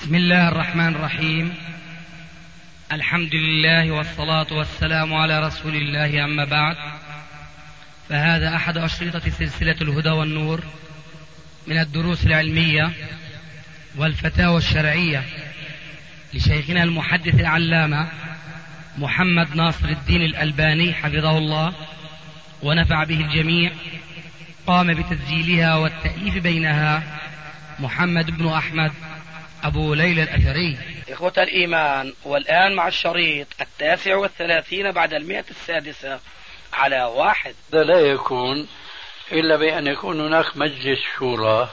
بسم الله الرحمن الرحيم. الحمد لله والصلاة والسلام على رسول الله، أما بعد، فهذا أحد أشرطة سلسلة الهدى والنور من الدروس العلمية والفتاوى الشرعية لشيخنا المحدث العلامة محمد ناصر الدين الألباني حفظه الله ونفع به الجميع. قام بتسجيلها والتأليف بينها محمد بن أحمد أبو ليلى الأثري. إخوة الإيمان، والآن مع الشريط 39 بعد 106 على 1. لا يكون إلا بأن يكون هناك مجلس شورى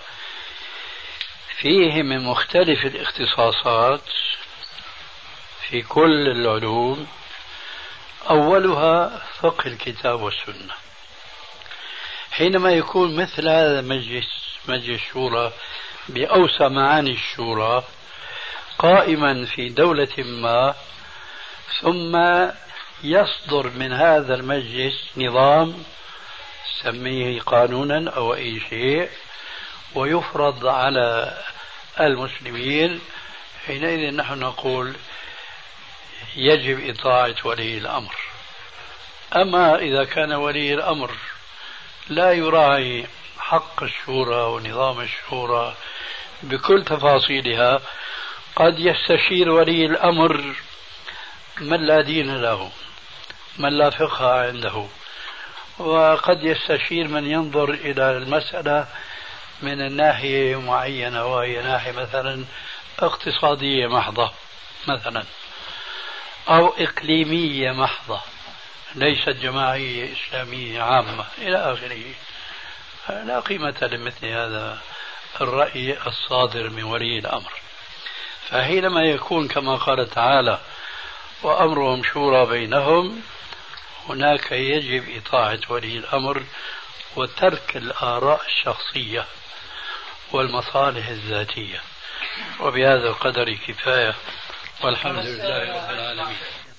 فيه من مختلف الاختصاصات في كل العلوم، أولها فقه الكتاب والسنة. حينما يكون مثل هذا مجلس شورى بأوسع معاني الشورى قائما في دولة ما، ثم يصدر من هذا المجلس نظام سميه قانونا أو أي شيء ويفرض على المسلمين، حينئذ نحن نقول يجب إطاعة ولي الأمر. أما إذا كان ولي الأمر لا يراعي حق الشورى ونظام الشورى بكل تفاصيلها، قد يستشير ولي الأمر من لا دين له، من لا فقه عنده، وقد يستشير من ينظر إلى المسألة من الناحية معينة، وهي ناحية مثلا اقتصادية محضة مثلا، أو إقليمية محضة ليست جماعية إسلامية عامة إلى آخره. لا قيمة لمثل هذا الرأي الصادر من ولي الأمر. فحينما يكون كما قال تعالى وأمرهم شورى بينهم، هناك يجب إطاعة ولي الأمر وترك الآراء الشخصية والمصالح الذاتية. وبهذا القدر كفاية، والحمد لله رب العالمين.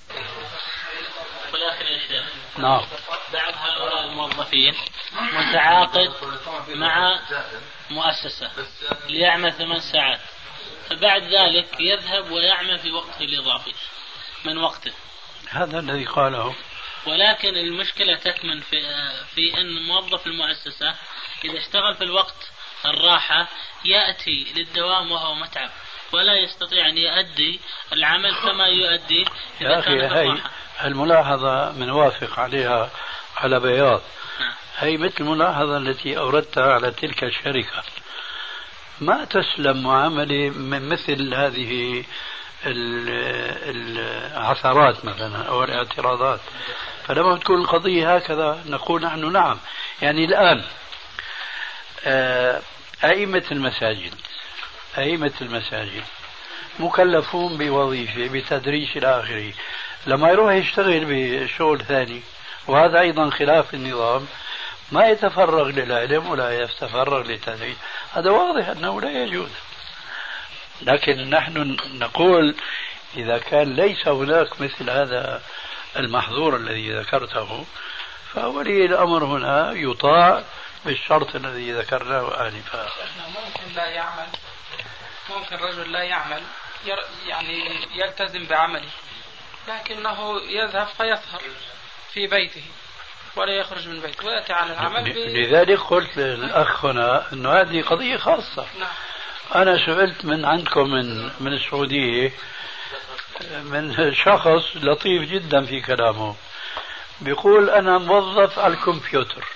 والآخر يا شيخ، نعم، بعض هؤلاء الموظفين متعاقد مع مؤسسة ليعمل 8 ساعات، فبعد ذلك يذهب ويعمل في وقته الإضافي من وقته. هذا الذي قاله. ولكن المشكلة تكمن في أن موظف المؤسسة إذا اشتغل في الوقت الراحة يأتي للدوام وهو متعب، ولا يستطيع أن يؤدي العمل كما يؤدي إذا كان في الراحة. الملاحظة من وافق عليها على بياض. هي مثل الملاحظة التي أوردتها على تلك الشركة. ما تسلم معاملة من مثل هذه العثرات مثلا أو الاعتراضات. فلما تكون القضية هكذا نقول نحن نعم. يعني الآن أئمة المساجد مكلفون بوظيفة بتدريس إلى آخره، لما يروح يشتغل بشغل ثاني وهذا أيضا خلاف النظام ما يتفرغ للعلم ولا يتفرغ للتدريس، هذا واضح أنه لا يجوز. لكن نحن نقول إذا كان ليس هناك مثل هذا المحظور الذي ذكرته، فولي الأمر هنا يطاع بالشرط الذي ذكرناه آنفا. ممكن رجل لا يعمل، يعني يلتزم بعمله، لكنه يذهب فيسهر في بيته ولا يخرج من بيته ويأتي على العمل. لذلك قلت للأخ هنا أنه هذه قضية خاصة. نعم. أنا سئلت من عندكم من السعودية من شخص لطيف جدا في كلامه، بيقول أنا موظف على الكمبيوتر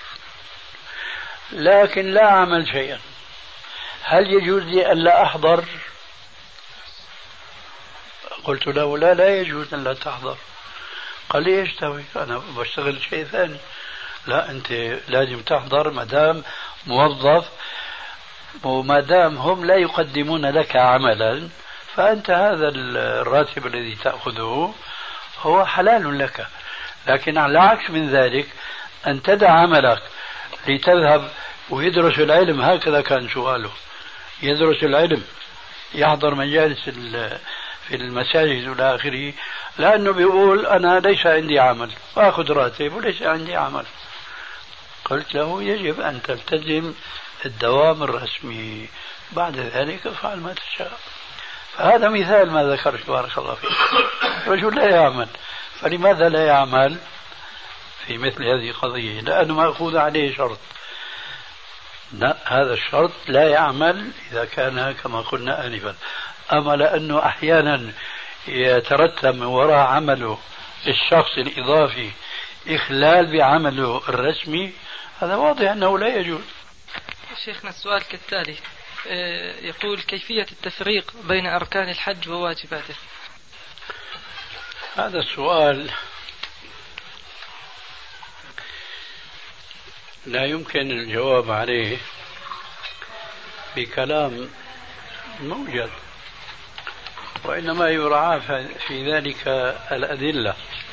لكن لا أعمل شيئا، هل يجوز لي أن لا أحضر؟ قلت له لا يجوز أن لا تحضر. قال لي ايش تسوي؟ أنا بشتغل شيء ثاني. لا، أنت لازم تحضر ما دام موظف، وما دام هم لا يقدمون لك عملا فأنت هذا الراتب الذي تأخذه هو حلال لك. لكن على عكس من ذلك أن تدع عملك لتذهب ويدرس العلم، هكذا كان سؤاله، يدرس العلم يحضر مجالس في المساجد والى اخره، لانه بيقول انا ليس عندي عمل واخذ راتب وليس عندي عمل. قلت له يجب ان تلتزم الدوام الرسمي، بعد ذلك افعل ما تشاء. هذا مثال ما ذكرت بارك الله فيك. رجل لا يعمل، فلماذا لا يعمل في مثل هذه القضية؟ لأنه مأخوذ عليه شرط. لا، هذا الشرط لا يعمل إذا كان كما قلنا آنفا. أما لأنه أحيانا يترتب من وراء عمله الشخص الإضافي إخلال بعمله الرسمي، هذا واضح أنه لا يجوز. شيخنا السؤال كالتالي، يقول كيفية التفريق بين أركان الحج وواجباته. هذا السؤال لا يمكن الجواب عليه بكلام موجز، وإنما يراعى في ذلك الأدلة،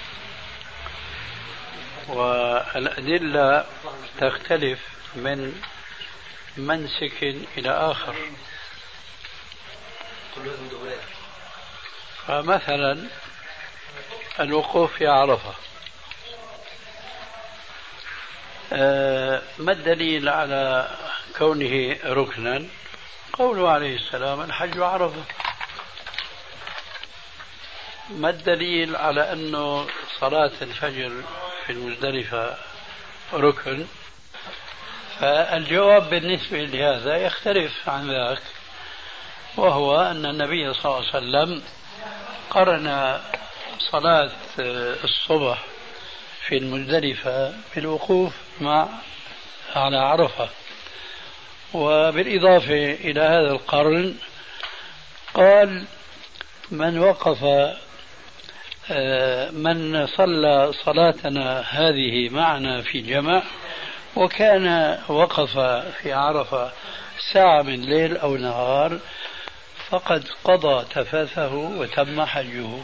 والأدلة تختلف من منسك إلى آخر. فمثلا الوقوف في عرفة، ما الدليل على كونه ركنا؟ قوله عليه السلام الحج عرفة. ما الدليل على أنه صلاة الفجر في المزدلفة ركن؟ فالجواب بالنسبة لهذا يختلف عن ذاك، وهو أن النبي صلى الله عليه وسلم قرن صلاة الصبح في المزدلفة بالوقوف على عرفة. وبالإضافة إلى هذا القرن قال من صلى صلاتنا هذه معنا في جمع وكان وقف في عرفة ساعة من ليل أو نهار فقد قضى تفاثه وتم حجه.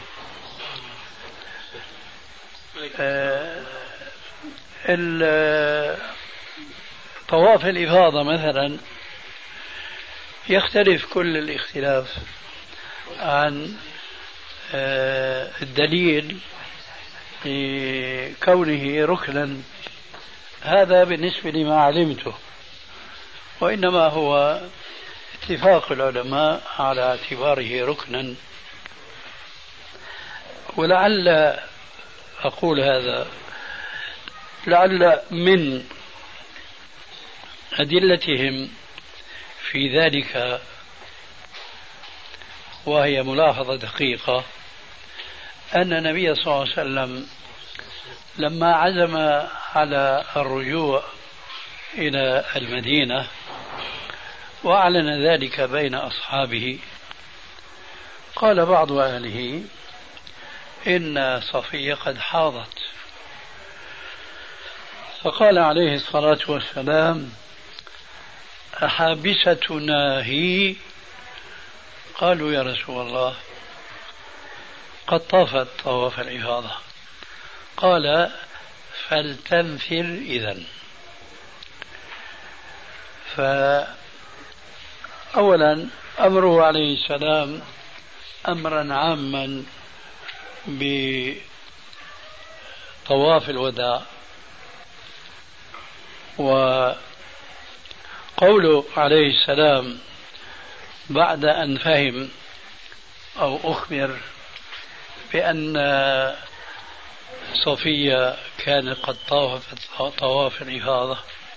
طواف الإفاضة مثلا يختلف كل الاختلاف عن الدليل لكونه ركنا. هذا بالنسبة لما علمته، وإنما هو اتفاق العلماء على اعتباره ركنا. ولعل أقول هذا لعل من أدلتهم في ذلك، وهي ملاحظة دقيقة، أن النبي صلى الله عليه وسلم لما عزم على الرجوع إلى المدينة وأعلن ذلك بين أصحابه، قال بعض أهله إن صفية قد حاضت، فقال عليه الصلاة والسلام أحابستنا هي؟ قالوا يا رسول الله قد طافت طواف الإفاضة. قال فلتنفر إذن. فأولا أمره عليه السلام أمرا عاما بطواف الوداع، وقوله عليه السلام بعد أن فهم أو أخبر بأن صفية كانت قد طافت طواف الإفاضة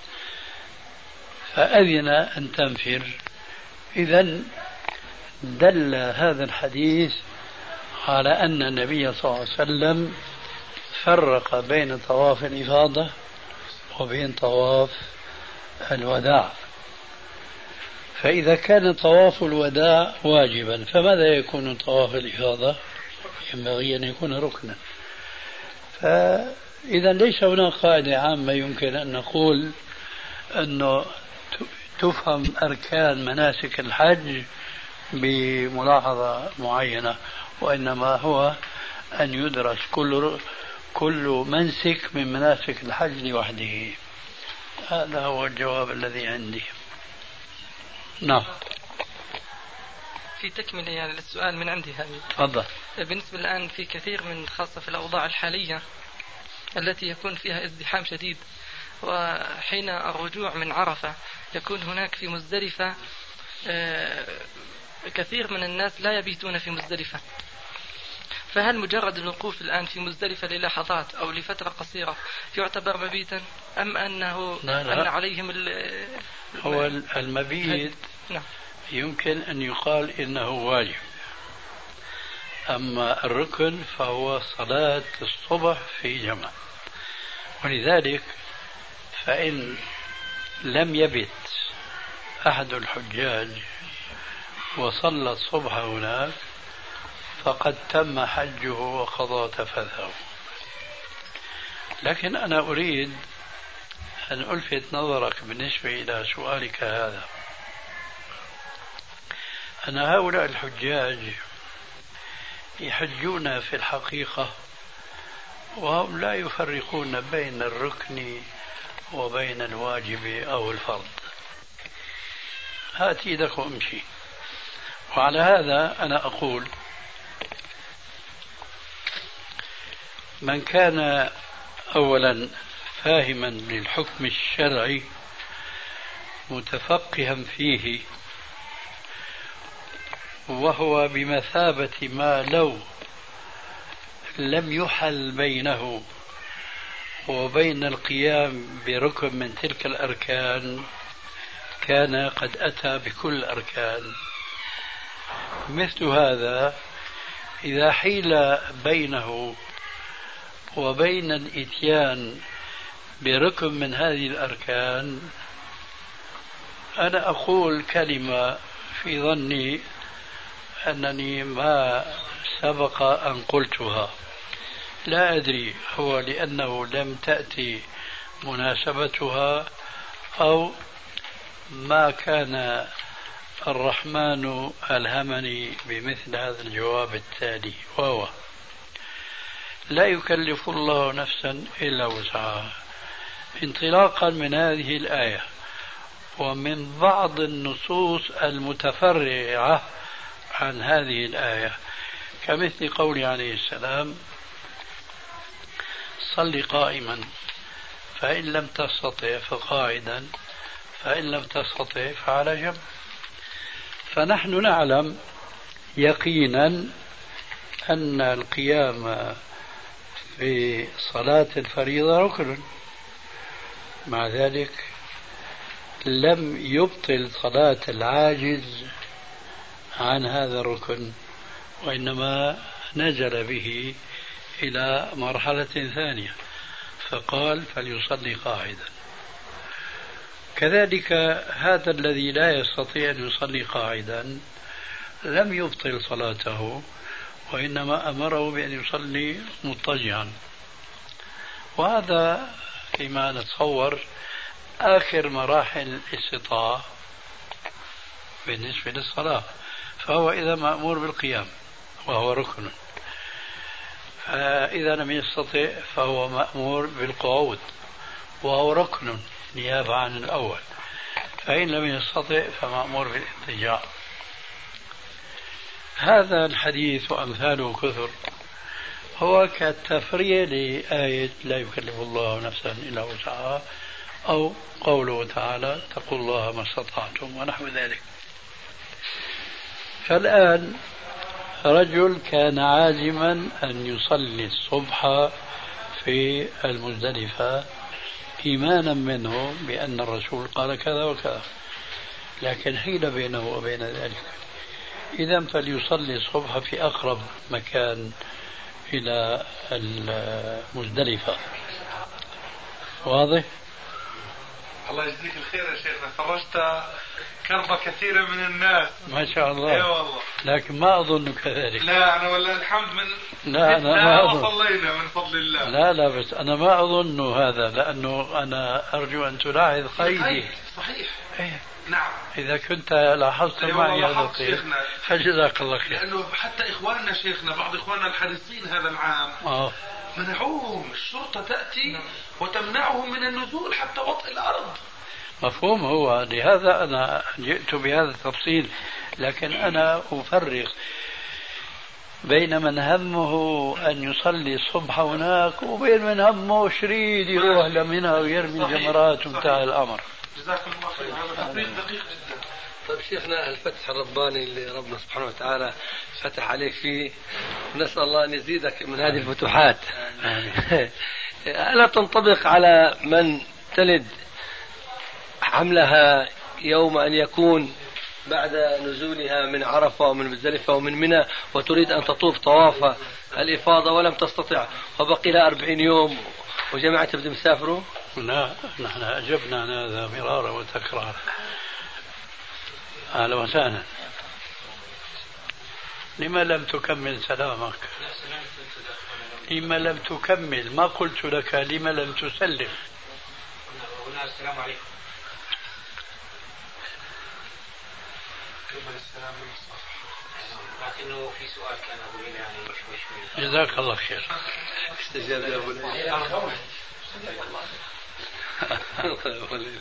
فأذن أن تنفر. إذن دل هذا الحديث على أن النبي صلى الله عليه وسلم فرق بين طواف الإفاضة وبين طواف الوداع. فإذا كان طواف الوداع واجبا فماذا يكون طواف الإفاضة؟ ينبغي أن يكون ركنا. فإذا ليس هناك قاعدة عامة يمكن أن نقول أنه تفهم أركان مناسك الحج بملاحظة معينة، وإنما هو أن يدرس كل منسك من مناسك الحج لوحده. هذا هو الجواب الذي عندي. نعم. في تكملة يعني للسؤال من عندي هذه. تفضل. بالنسبة الآن في كثير من خاصة في الأوضاع الحالية التي يكون فيها ازدحام شديد، وحين الرجوع من عرفة يكون هناك في مزدلفة كثير من الناس لا يبيتون في مزدلفة، فهل مجرد الوقوف الآن في مزدلفة للحظات أو لفترة قصيرة يعتبر مبيتا، أم أنه لا. أن عليهم هو المبيت نعم. يمكن أن يقال إنه واجب، أما الركن فهو صلاة الصبح في جمع. ولذلك فإن لم يبت أحد الحجاج وصلى الصبح هناك فقد تم حجه وقضى تفثه. لكن أنا أريد أن ألفت نظرك بالنسبة إلى سؤالك هذا، أن هؤلاء الحجاج يحجون في الحقيقة وهم لا يفرقون بين الركن وبين الواجب أو الفرض. هات يدك وامشي. وعلى هذا أنا أقول من كان أولا فاهما للحكم الشرعي متفقها فيه، وهو بمثابة ما لو لم يحل بينه وبين القيام بركن من تلك الأركان كان قد أتى بكل الأركان. مثل هذا إذا حيل بينه وبين الإتيان بركن من هذه الأركان، أنا أقول كلمة في ظني أنني ما سبق أن قلتها، لا أدري هو لأنه لم تأتي مناسبتها أو ما كان الرحمن ألهمني بمثل هذا الجواب التالي، وهو لا يكلف الله نفسا إلا وسعها. انطلاقا من هذه الآية ومن بعض النصوص المتفرعة عن هذه الآية، كمثل قوله عليه السلام صل قائما فإن لم تستطع فقاعدا فإن لم تستطع فعلى جنب. فنحن نعلم يقينا أن القيام في صلاة الفريضة ركن، مع ذلك لم يبطل صلاة العاجز عن هذا الركن، وإنما نزل به إلى مرحلة ثانية فقال فليصلي قاعدا. كذلك هذا الذي لا يستطيع أن يصلي قاعدا لم يبطل صلاته، وإنما أمره بأن يصلي مضطجعا. وهذا فيما نتصور آخر مراحل الاستطاعة بالنسبة للصلاة، فهو إذا مأمور بالقيام وهو ركن، إذا لم يستطع فهو مأمور بالقعود وهو ركن نيابة عن الأول، فإن لم يستطع فمأمور بالاضطجاع. هذا الحديث وأمثاله كثر هو كالتفريع لآية لا يكلف الله نفسا إلا وسعها، أو قوله تعالى اتقوا الله ما استطعتم ونحو ذلك. فالآن رجل كان عازما أن يصلي الصبح في المزدلفة إيمانا منه بأن الرسول قال كذا وكذا، لكن حيل بينه وبين ذلك، إذا فليصلي الصبح في أقرب مكان إلى المزدلفة. واضح؟ الله يجزيك الخير يا شيخنا، فرجت كرب كثيرة من الناس ما شاء الله. اي والله، لكن ما أظن كذلك. لا أنا والله الحمد من لا أنا ما وصلينا من فضل الله. لا بس أنا ما أظن هذا، لأنه أنا أرجو أن تلاحظ قيدي. صحيح. إيه؟ نعم. إذا كنت لاحظت معي هذا القيد فجزاك الله خير. لأنه حتى إخواننا شيخنا بعض إخواننا الحريصين هذا العام منعوهم الشرطة تأتي وتمنعهم من النزول حتى وطئ الأرض. مفهوم، هو لهذا أنا جئت بهذا التفصيل، لكن أنا أفرق بين من همه أن يصلي الصبح هناك وبين من همه شريد يروح لمنى ويرمي الجمرات وانتهى الأمر. جزاكم الله خير، هذا تفريق دقيق جدا. طيب شيخنا، الفتح الرباني اللي ربنا سبحانه وتعالى فتح عليك فيه، نسأل الله أن يزيدك من هذه الفتوحات. ألا تنطبق على من تلد حملها يوم أن يكون بعد نزولها من عرفة ومن مزدلفة ومن منى وتريد أن تطوف طواف الإفاضة ولم تستطع وبقي لها 40 يوم وجماعة بدهم يسافروا؟ لا، نحن أجبنا عن هذا مرارا وتكرارا. أهلا وسهلا. لما لم تكمل سلامك؟ لما لم تكمل؟ ما قلت لك لما لم تسلم. السلام عليكم. لكنه في سؤال كان أبو ليلى يعني مش جزاك الله خير. استجاب يا أبو ليلى.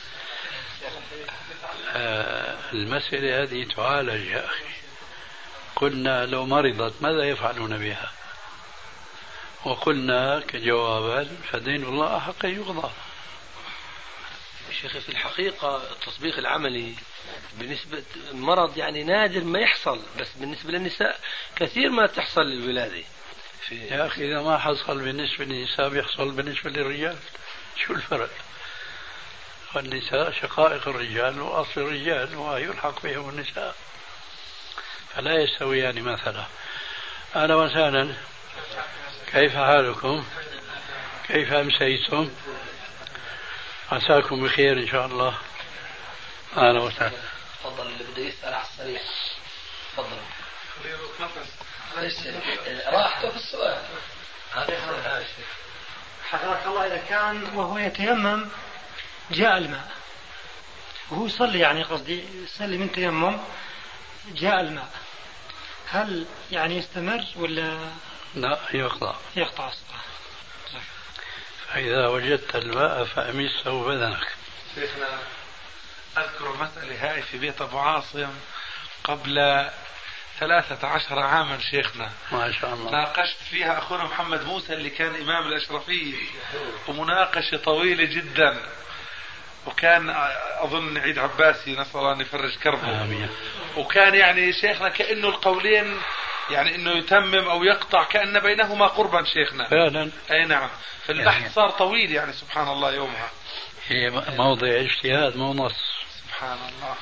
المسألة هذه تعالج يا أخي. قلنا لو مرضت ماذا يفعلون بها؟ وقلنا كجوابا فدين الله حق يقضى. شيخي في الحقيقة التطبيق العملي بالنسبة مرض يعني نادر ما يحصل، بس بالنسبة للنساء كثير ما تحصل الولادة. يا أخي إذا ما حصل بالنسبة للنساء بيحصل بالنسبة للرجال، شو الفرق؟ والنساء شقائق الرجال وأصل الرجال ويلحق بهم النساء، فلا يستويان مثلا. أهلا وسهلا، كيف حالكم؟ كيف أمسيتم؟ عساكم بخير إن شاء الله. أهلا وسهلا. تفضل، اللي بده يسأل على السريع تفضل. راحته في السؤال. حفظك الله، إذا كان وهو يتيمم جاء الماء وهو يصلي، يعني قصدي يصلي من تيمم جاء الماء، هل يعني يستمر ولا لا يقطع الصلاة؟ فإذا وجدت الماء فأمسه بدنك. شيخنا أذكر المسألة هاي في بيت أبو عاصم قبل 13 عاما شيخنا، ما شاء الله. ناقشت فيها أخونا محمد موسى اللي كان إمام الأشرفية، ومناقشة طويلة جدا، وكان أظن عيد عباسي نسأل الله أن يفرج كربه. آمين. وكان يعني شيخنا كأنه القولين يعني إنه يتمم أو يقطع كأن بينهما قربا شيخنا فعلا. أي نعم. فالبحث صار طويل يعني سبحان الله يومها. هي موضع اجتهاد مو نص. سبحان الله.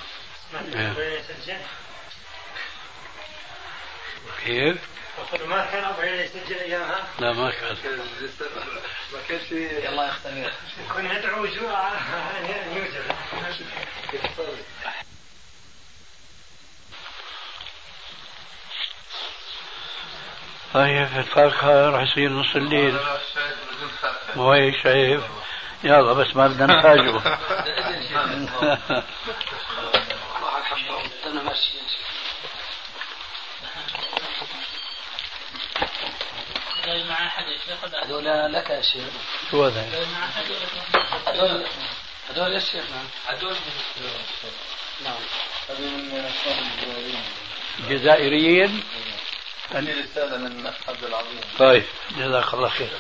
كيف؟ ما كان أبو عيني يسجل أيامها؟ لا ما كان. ما كانش في. الله يختمر. كنا ندعو جوع يوجد. طيب الفاكهة راح يصير نص الليل. مو هيك شايف؟ يلا بس ما بدنا نفاجئه. مع أحد يا شيخ؟ هذول لك يا شيخ. شو هذا؟ هذول يا شيخ. هذول نعم. جزائريين. هذه رسالة من عبد العظيم. طيب جزاك الله خير.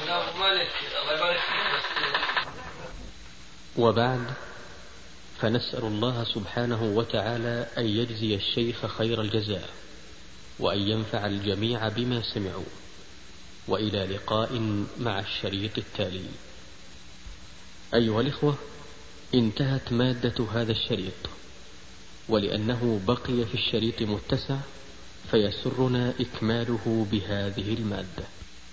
وبعد، فنسأل الله سبحانه وتعالى أن يجزي الشيخ خير الجزاء وأن ينفع الجميع بما سمعوا، وإلى لقاء مع الشريط التالي. أيها الإخوة، انتهت مادة هذا الشريط، ولأنه بقي في الشريط متسع فيسرنا إكماله بهذه المادة.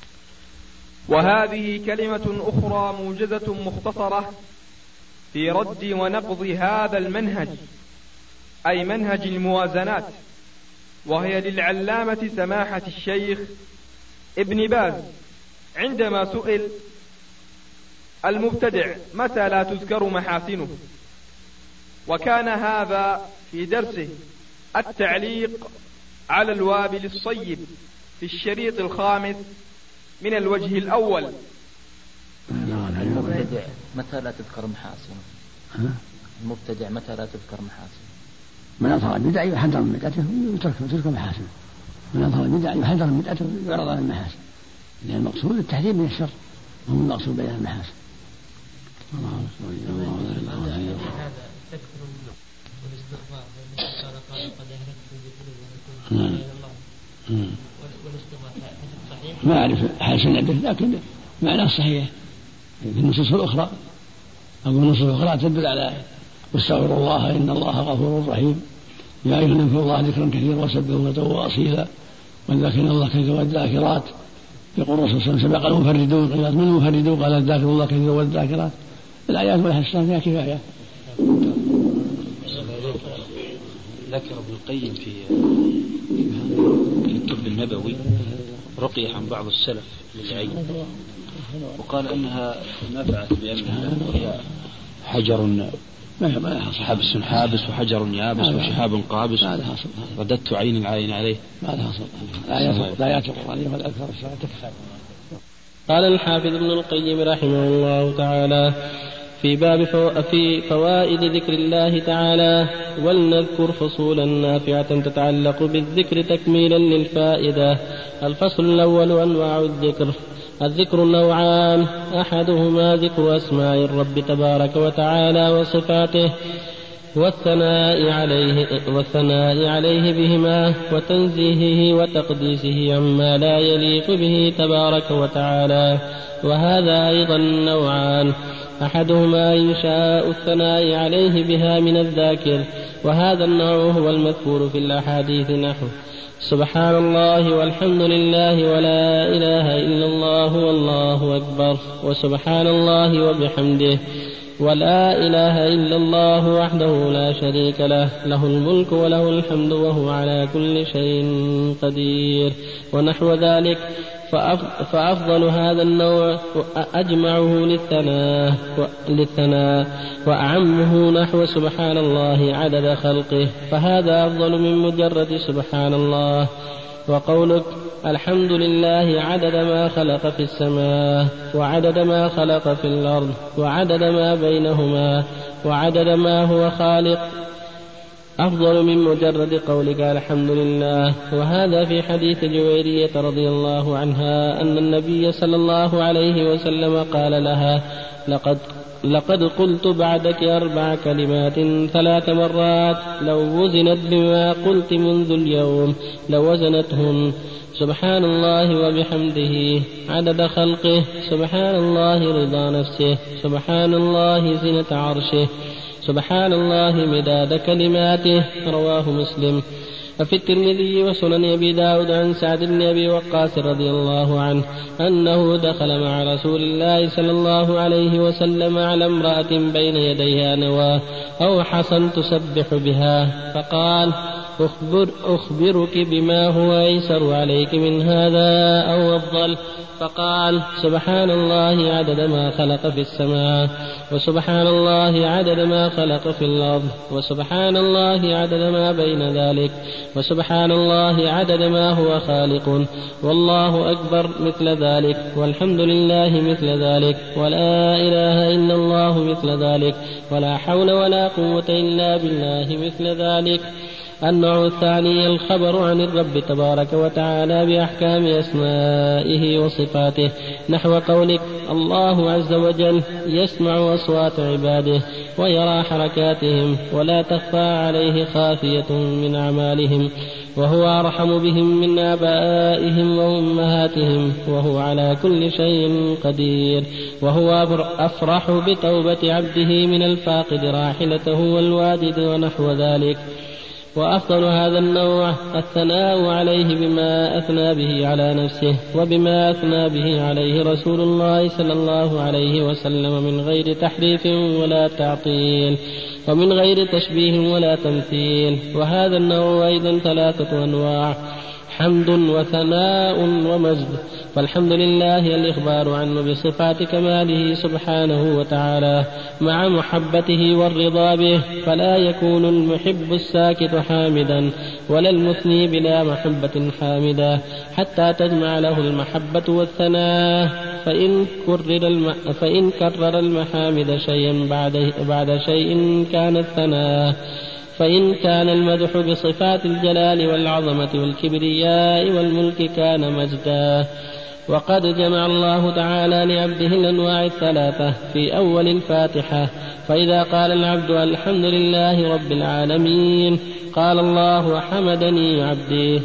وهذه كلمة أخرى موجزة مختصرة في رد ونقض هذا المنهج، أي منهج الموازنات، وهي للعلامة سماحة الشيخ ابن باز عندما سئل المبتدع متى لا تذكر محاسنه، وكان هذا في درسه التعليق على الوابل الصيب في الشريط الخامس من الوجه الأول. المبتدع متى لا تذكر محاسنه؟ المبتدع متى لا تذكر محاسنه؟ من أظهر البدع يحذر من بدعته وترك محاسنه. من أظهر البدع يحذر من بدعته ويعرض عن المحاسن، لأن المقصود التحذير من الشر وهو المقصود بين المحاسن. ما أعرف حال سنده، لكن معناه صحيح في النصوص الأخرى، أو النصوص الأخرى تدل على واستغفروا الله إن الله غفور رحيم، يا أيها الناس اذكروا الله ذكرا كثيرا وسبحوه بكرة وأصيلا والذاكرين الله كثيرا والذاكرات. يقول الرسول صلى الله عليه وسلم سبق المفردون، قيل من المفردون؟ قال الذاكر الله كثيرا والذاكرات. الآيات والأحاديث فيها كفاية. ذكر ابن القيم في الطب النبوي رقية عن بعض السلف للعين، وقال أنها نفعت بأنها هي حجر حابس حابس وحجر يابس وشهاب قابس، رددت عين العين عليه. الآيات القرآنية والأذكار الشرعية تكفى. قال الحافظ ابن القيم رحمه الله تعالى في باب في فوائد ذكر الله تعالى: ولنذكر فصولا نافعة تتعلق بالذكر تكميلا للفائدة. الفصل الأول: أنواع الذكر. الذكر نوعان: أحدهما ذكر أسماء الرب تبارك وتعالى وصفاته والثناء عليه بهما وتنزيهه وتقديسه عما لا يليق به تبارك وتعالى، وهذا أيضا نوعان: أحدهما إنشاء الثناء عليه بها من الذاكر، وهذا النوع هو المذكور في الأحاديث نحو سبحان الله والحمد لله ولا إله إلا الله والله أكبر، وسبحان الله وبحمده، ولا إله إلا الله وحده لا شريك له، له الملك وله الحمد وهو على كل شيء قدير، ونحو ذلك. فأفضل هذا النوع أجمعه للثناء وأعمه نحو سبحان الله عدد خلقه، فهذا أفضل من مجرد سبحان الله. وقولك الحمد لله عدد ما خلق في السماء وعدد ما خلق في الأرض وعدد ما بينهما وعدد ما هو خالق أفضل من مجرد قولك الحمد لله. وهذا في حديث جويرية رضي الله عنها أن النبي صلى الله عليه وسلم قال لها: لقد قلت بعدك 4 كلمات 3 مرات، لو وزنت بما قلت منذ اليوم لوزنتهن: سبحان الله وبحمده عدد خلقه، سبحان الله رضا نفسه، سبحان الله زنة عرشه، سبحان الله مداد كلماته. رواه مسلم. وفي الترمذي وسنن أبي داود عن سعد بن أبي وقاص رضي الله عنه أنه دخل مع رسول الله صلى الله عليه وسلم على امرأة بين يديها نواة أو حصى تسبح بها، فقال: أخبرك بما هو أيسر عليك من هذا أو أفضل؟ فقال: سبحان الله عدد ما خلق في السماء، وسبحان الله عدد ما خلق في الأرض، وسبحان الله عدد ما بين ذلك، وسبحان الله عدد ما هو خالق، والله أكبر مثل ذلك، والحمد لله مثل ذلك، ولا إله إلا الله مثل ذلك، ولا حول ولا قوة إلا بالله مثل ذلك. النوع الثاني: الخبر عن الرب تبارك وتعالى بأحكام أسمائه وصفاته، نحو قولك: الله عز وجل يسمع أصوات عباده ويرى حركاتهم ولا تخفى عليه خافية من أعمالهم، وهو أرحم بهم من آبائهم وأمهاتهم، وهو على كل شيء قدير، وهو أفرح بتوبة عبده من الفاقد راحلته والوادد ونحو ذلك. وأفضل هذا النوع الثناء عليه بما أثنى به على نفسه وبما أثنى به عليه رسول الله صلى الله عليه وسلم من غير تحريف ولا تعطيل ومن غير تشبيه ولا تمثيل. وهذا النوع أيضا 3 أنواع: حمد وثناء ومجد. فالحمد لله الإخبار عنه بصفات كماله سبحانه وتعالى مع محبته والرضا به، فلا يكون المحب الساكت حامدا ولا المثني بلا محبة حامدا حتى تجمع له المحبة والثناء. فإن كرر المحامد شيئا بعد شيء كان الثناء، فإن كان المدح بصفات الجلال والعظمة والكبرياء والملك كان مجدا. وقد جمع الله تعالى لعبده الأنواع الثلاثة في أول الفاتحة، فإذا قال العبد الحمد لله رب العالمين قال الله حمدني عبدي،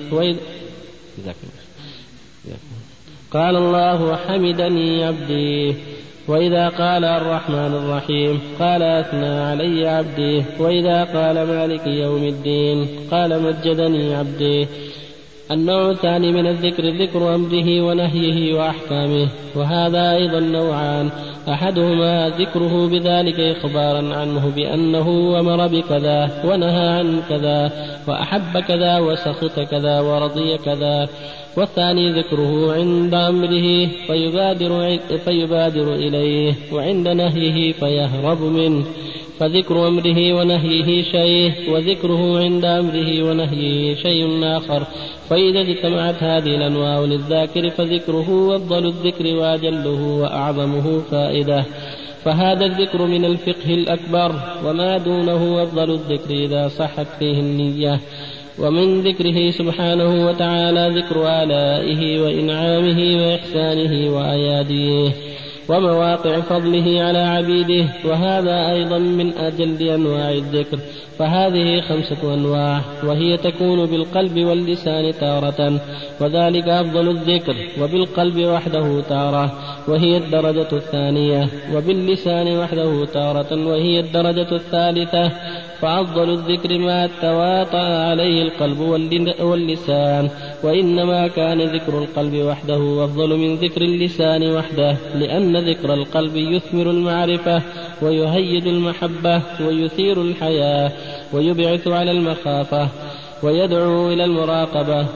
قال الله حمدني عبدي. وإذا قال الرحمن الرحيم قال أثنى علي عبدي. وإذا قال مالك يوم الدين قال مجدني عبدي. النوع الثاني من الذكر ذكر أمره ونهيه وأحكامه، وهذا أيضا نوعان: أحدهما ذكره بذلك إخبارا عنه بأنه أمر بكذا ونهى عن كذا وأحب كذا وسخط كذا ورضي كذا، والثاني ذكره عند أمره فيبادر إليه وعند نهيه فيهرب منه. فذكر أمره ونهيه شيء، وذكره عند أمره ونهيه شيء آخر. فإذا اجتمعت هذه الأنواع للذاكر فذكره أفضل الذكر وأجله وأعظمه فائدة. فهذا الذكر من الفقه الأكبر، وما دونه أفضل الذكر إذا صحت فيه النية. ومن ذكره سبحانه وتعالى ذكر آلائه وإنعامه وإحسانه وأياديه ومواقع فضله على عبيده، وهذا أيضا من أجل أنواع الذكر. فهذه 5 أنواع، وهي تكون بالقلب واللسان تارة، وذلك أفضل الذكر، وبالقلب وحده تارة وهي الدرجة الثانية، وباللسان وحده تارة وهي الدرجة الثالثة. فأفضل الذكر ما تواطأ عليه القلب واللسان، وإنما كان ذكر القلب وحده أفضل من ذكر اللسان وحده، لأن ذكر القلب يثمر المعرفة ويهيج المحبة ويثير الحياة ويبعث على المخافة ويدعو إلى المراقبة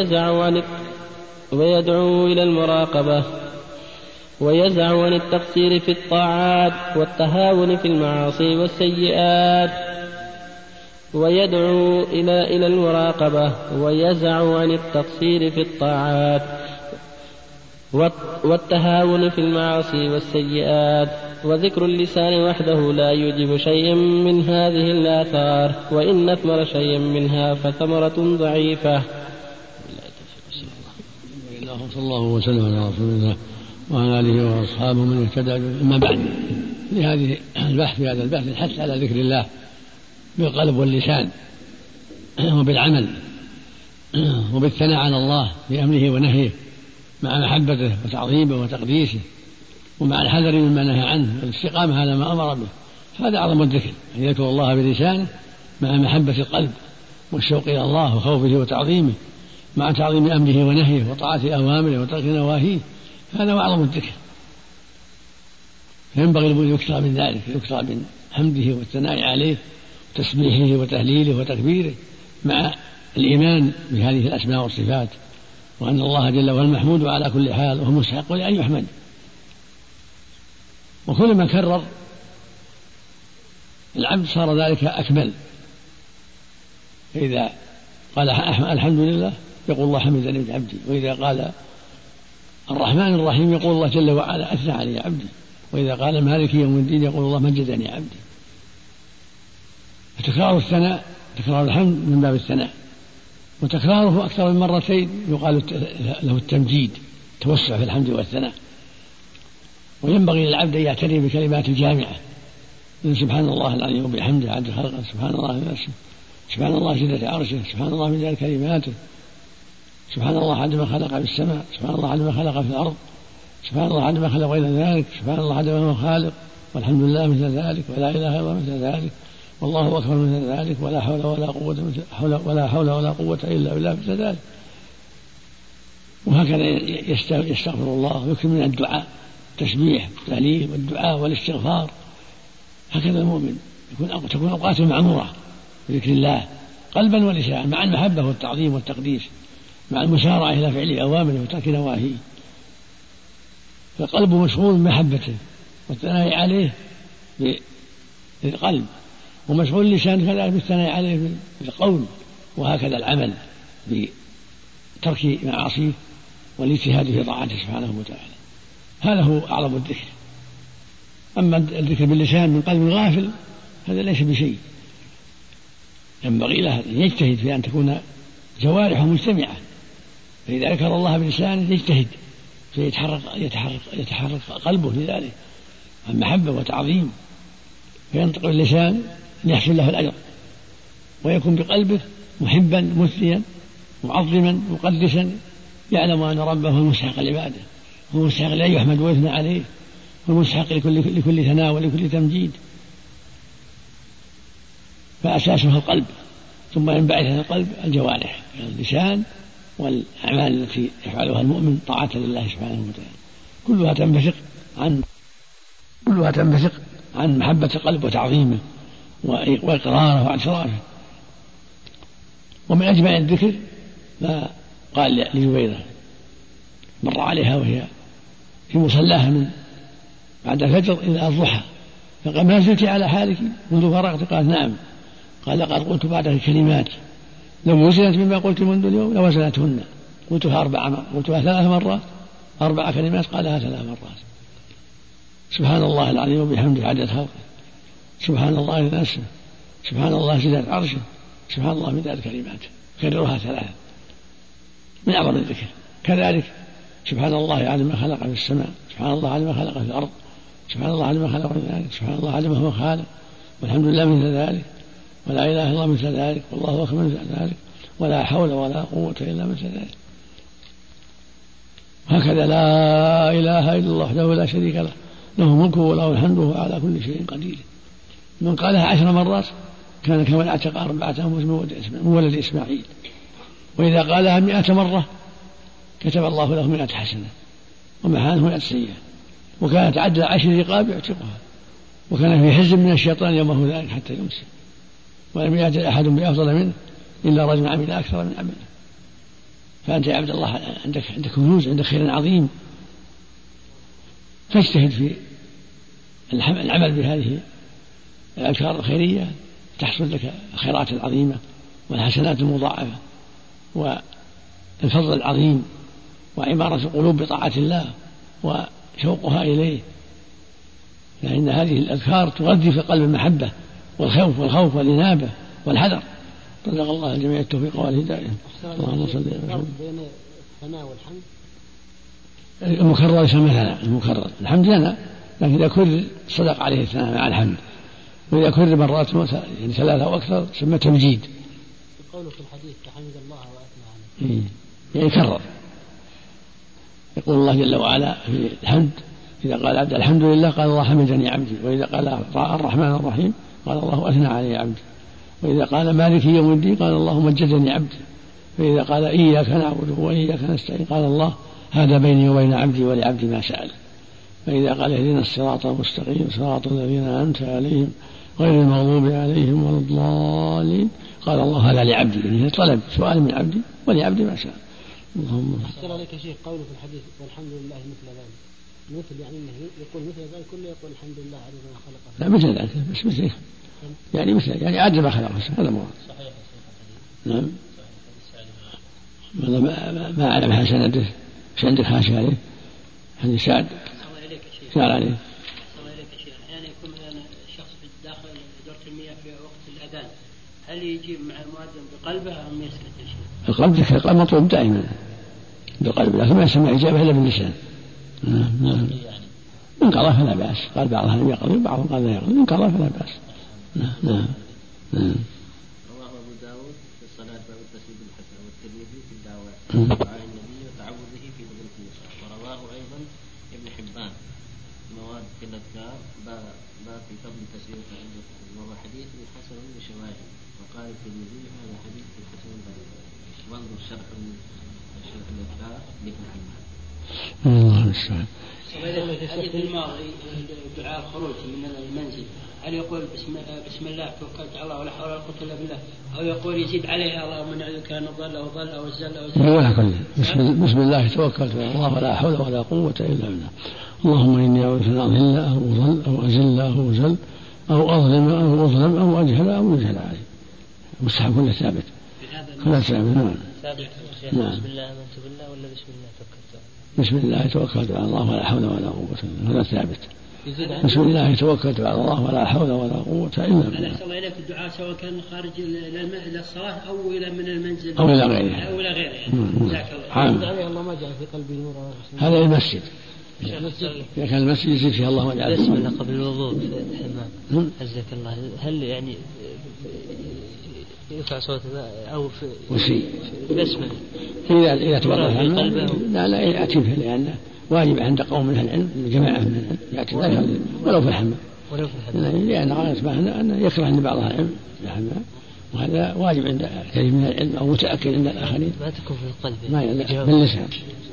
ويزع عن التقصير في الطاعات والتهاون في المعاصي والسيئات، ويدعو إلى المراقبة ويزع عن التقصير في الطاعات والتهاون في المعاصي والسيئات. وذكر اللسان وحده لا يوجب شيئا من هذه الآثار، وإن أثمر شيئا منها فثمرة ضعيفة. صلى الله وسلم على رسول الله وعلى آله وأصحابه من اهتدى. أما بعد، لهذه البحث في هذا البحث الحث على ذكر الله بالقلب واللسان وبالعمل وبالثناء على الله بأمره ونهيه مع محبته وتعظيمه وتقديسه، ومع الحذر مما نهى عنه والاستقامة على ما أمر به. هذا أعظم الذكر، أن يذكر الله بلسانه مع محبة القلب والشوق إلى الله وخوفه وتعظيمه، مع تعظيم أمره ونهيه وطاعة أوامره وترك نواهيه. هذا أعظم الذكر. ينبغي أن يكثر من ذلك، يكثر من حمده والثناء عليه وتسبيحه وتهليله وتكبيره، مع الإيمان بهذه الأسماء والصفات، وأن الله جل وعلا المحمود على كل حال وهو مستحق لأن يحمد. وكلما كرر العبد صار ذلك أكمل. فإذا قال الحمد لله يقول الله حمدني عبدي، وإذا قال الرحمن الرحيم يقول الله جل وعلا أثنى علي عبدي، وإذا قال مالك يوم الدين يقول الله مجدني عبدي. فتكرار الثناء، تكرار الحمد من باب الثناء، وتكراره أكثر من مرتين يقال له التمجيد، توسع في الحمد والثناء. وينبغي للعبد أن يعتني بكلمات الجامعة، سبحان الله العظيم وبحمده عدد خلقه، سبحان الله نفسه، سبحان الله زنة عرشه، سبحان الله مداد كلماته، سبحان الله عدد ما خلق في السماء، سبحان الله عدد ما خلق في الأرض، سبحان الله عدد ما خلق غير ذلك، سبحان الله عدد ما هو خالق، والحمد لله مثل ذلك، ولا إله إلا الله مثل ذلك، والله أكبر مثل ذلك، ولا حول ولا قوة إلا بالله مثل ذلك. وهكذا يستغفر الله ويكثر من الدعاء، التسبيح والتهليل والدعاء والاستغفار. هكذا المؤمن تكون أوقاته معمورة بذكر الله قلبا ولسانا، مع المحبة والتعظيم والتقديس، مع المسارعة إلى فعل أوامره وترك نواهيه. فالقلب مشغول بمحبته والثناء عليه بالقلب، ومشغول اللسان كذلك بالثناء عليه بالقول، وهكذا العمل بترك معاصيه والاجتهاد في طاعته سبحانه وتعالى. هذا هو أعظم الذكر. أما الذكر باللسان من قلب غافل هذا ليس بشيء. ينبغي له أن يجتهد في أن تكون جوارحه مجتمعة، فإذا ذكر الله بلسانه يجتهد يتحرك قلبه لذلك عن محبة وتعظيم، فينطق اللسان ليحصل له الأجر، ويكون بقلبه محبا مثليا معظما مقدسا، يعلم أن ربه هو المستحق العبادة، هو المستحق لأن يحمد ويثنى عليه، هو المستحق لكل ثناء ولكل تمجيد، فأساسها القلب، ثم ينبعث عن القلب الجوارح، يعني اللسان والأعمال التي يفعلها المؤمن طاعة لله سبحانه وتعالى، كلها تنبثق عن محبة القلب وتعظيمه وإقراره واعترافه. ومن أجمع الذكر ما قال لجبيرة مر عليها وهي في مصلاها من بعد الفجر إلى الضحى، فقال ما زلت على حالك منذ فرغت؟ قالت نعم. قال لقد قلت بعدك كلمات لو وزنت مما قلت منذ اليوم لوزنتهن، قلتها 3 مرات، 4 كلمات قالها 3 مرات. سبحان الله العظيم وبحمده عدد خلقه، سبحان الله نفسه، سبحان الله زيادة عرشه، سبحان الله مداد كلماته، كررها 3 من أعظم الذكر. كذلك سبحان الله على ما خلق في السماء، سبحان الله على ما خلق في الأرض، سبحان الله على ما خلق في ذلك، سبحان الله على ما هو خالق، والحمد لله مثل ذلك، ولا إله إلا الله مثل ذلك، والله أكبر مثل ذلك، ولا حول ولا قوة إلا مثل ذلك. هكذا لا إله إلا الله وحده لا شريك له، له ملكه وله الحمد وهو على كل شيء قدير. من قالها 10 مرات كان كمن اعتق 4 أنفس من ولد إسماعيل، وإذا قالها 100 مرة كتب الله له 100 حسنة ومحى عنه 100 سيئة، وكانت عدل 10 رقاب يعتقها، وكان في حزب من الشيطان يومه ذلك حتى يمسي، ولم يأت أحد بأفضل منه إلا رجل عمل أكثر من عمله. فأنت يا عبد الله عندك كنوز، عندك خير عظيم، فاجتهد في العمل بهذه الأذكار الخيرية تحصل لك الخيرات العظيمة والحسنات المضاعفة والفضل العظيم وعمارة القلوب بطاعة الله وشوقها إليه، لأن هذه الأذكار تغذي في القلب المحبة والخوف والإنابة والحذر. رزق الله الجميع التوفيق والهداية. اللهم صل وسلم. بين الثناء والحمد المكرر يسمى ثناء، المكرر الحمد لنا، لكن إذا كرر صدق عليه الثناء مع الحمد، وإذا كرر مرات يعني 3 أو أكثر سمى تمجيد. قوله في الحديث فحمد الله وأثنى عليه يعني كرر. يقول الله جل وعلا في الحمد إذا قال عبد الحمد لله قال الله حمدني عبدي، وإذا قال الرحمن الرحيم قال الله أثنى علي عبدي، وإذا قال مالك يوم الدين قال الله مجدني عبدي، فإذا قال إياك نعبد وإياك نستعين قال الله هذا بيني وبين عبدي ولعبدي ما سأل، فإذا قال اهدنا الصراط المستقيم صراط الذين أنعمت عليهم غير المغضوب عليهم ولا الضالين قال الله هذا لعبدي، يعني طلب سؤال من عبدي ولعبدي ما سأل. اللهم أحسن عليك شيخ قوله في الحديث والحمد لله مثل ذلك، مثل يعني انه يقول مثل ذلك كله، يقول الحمد لله على ما خلق. لا مثل ذلك، بس مثل يعني عد ما خلق، هذا مراد. صحيح. نعم. ما أعلم عن سنده، ايش عندك حاشية عليه؟ حديث سعد. الله عليك يا شيخ. أحيانا يكون مثلا الشخص في الداخل دورة المياه في وقت الأذان، هل يجيب مع المؤذن بقلبه أم يسكت يا شيخ؟ القلب ذكر القلب مطلوب دائما بالقلب، لكن ما يسمع إجابة إلا باللسان. نعم. إن قضى فلا بأس، قال بعضها لم يقضي وبعضهم قال لا يقضي، إن قضى فلا بأس. نعم. رواه أبو داود في الصلاة باب التسبيح بالحسن، والترمذي في الدعوات دعاء النبي وتعوذه في دبر النساء، ورواه أيضا ابن حبان مواد في الأذكار باب في فضل التسبيح عند الخروج، وهو حديث حسن بشواهد، وقال الترمذي هذا حديث حسن ضعيف. وانظر شرح الأذكار لابن حبان. الله المستعان. الحديث الماضي دعاء الخروج من المنزل، هل يقول بسم الله توكلت على الله ولا حول ولا قوة إلا بالله، أو يقول يزيد عليها اللهم نعوذ بك أن نضل أو ضل أو الزل أو زل؟ بسم الله توكلت على الله ولا حول ولا قوة إلا بالله. اللهم إني أعوذ بك أن أضل أو أضل أو أزل أو أزل أو أظلم أو أظلم أو أجهل أو يجهل علي. مستحب كله ثابت. كله ثابت. نعم. بسم الله آمنت بالله ولا بسم الله توكلت؟ بسم الله توكلت على الله ولا حول ولا قوة إلا بالله. هذا ثابت. بسم الله توكلت على الله ولا حول ولا قوة إلا بالله. أحسن الله إليك الدعاء سواء كان خارج إلى الصلاة أو إلى من المنزل أو إلى غيره. أو إلى غيره. حامد. اللهم وجعل في قلبي نورا. هذا المسجد. إذا كان المسجد يزيد فيه الله وجعل. بسم الله قبل الوضوء في الحمام. عزك الله. هل يعني يرفع صوته أو في بسمة إذا توضأ الحمام لا يأتي به، لأنه واجب عند قوم من العلم، جماعة من العلم يأتي به ولو في الحمام. لأن غاية ما أن يكره عند بعض العلم الحمام، وهذا واجب عند كثير من العلم أو متأكد عند الآخرين. ما تكون في القلب. ما باللسان.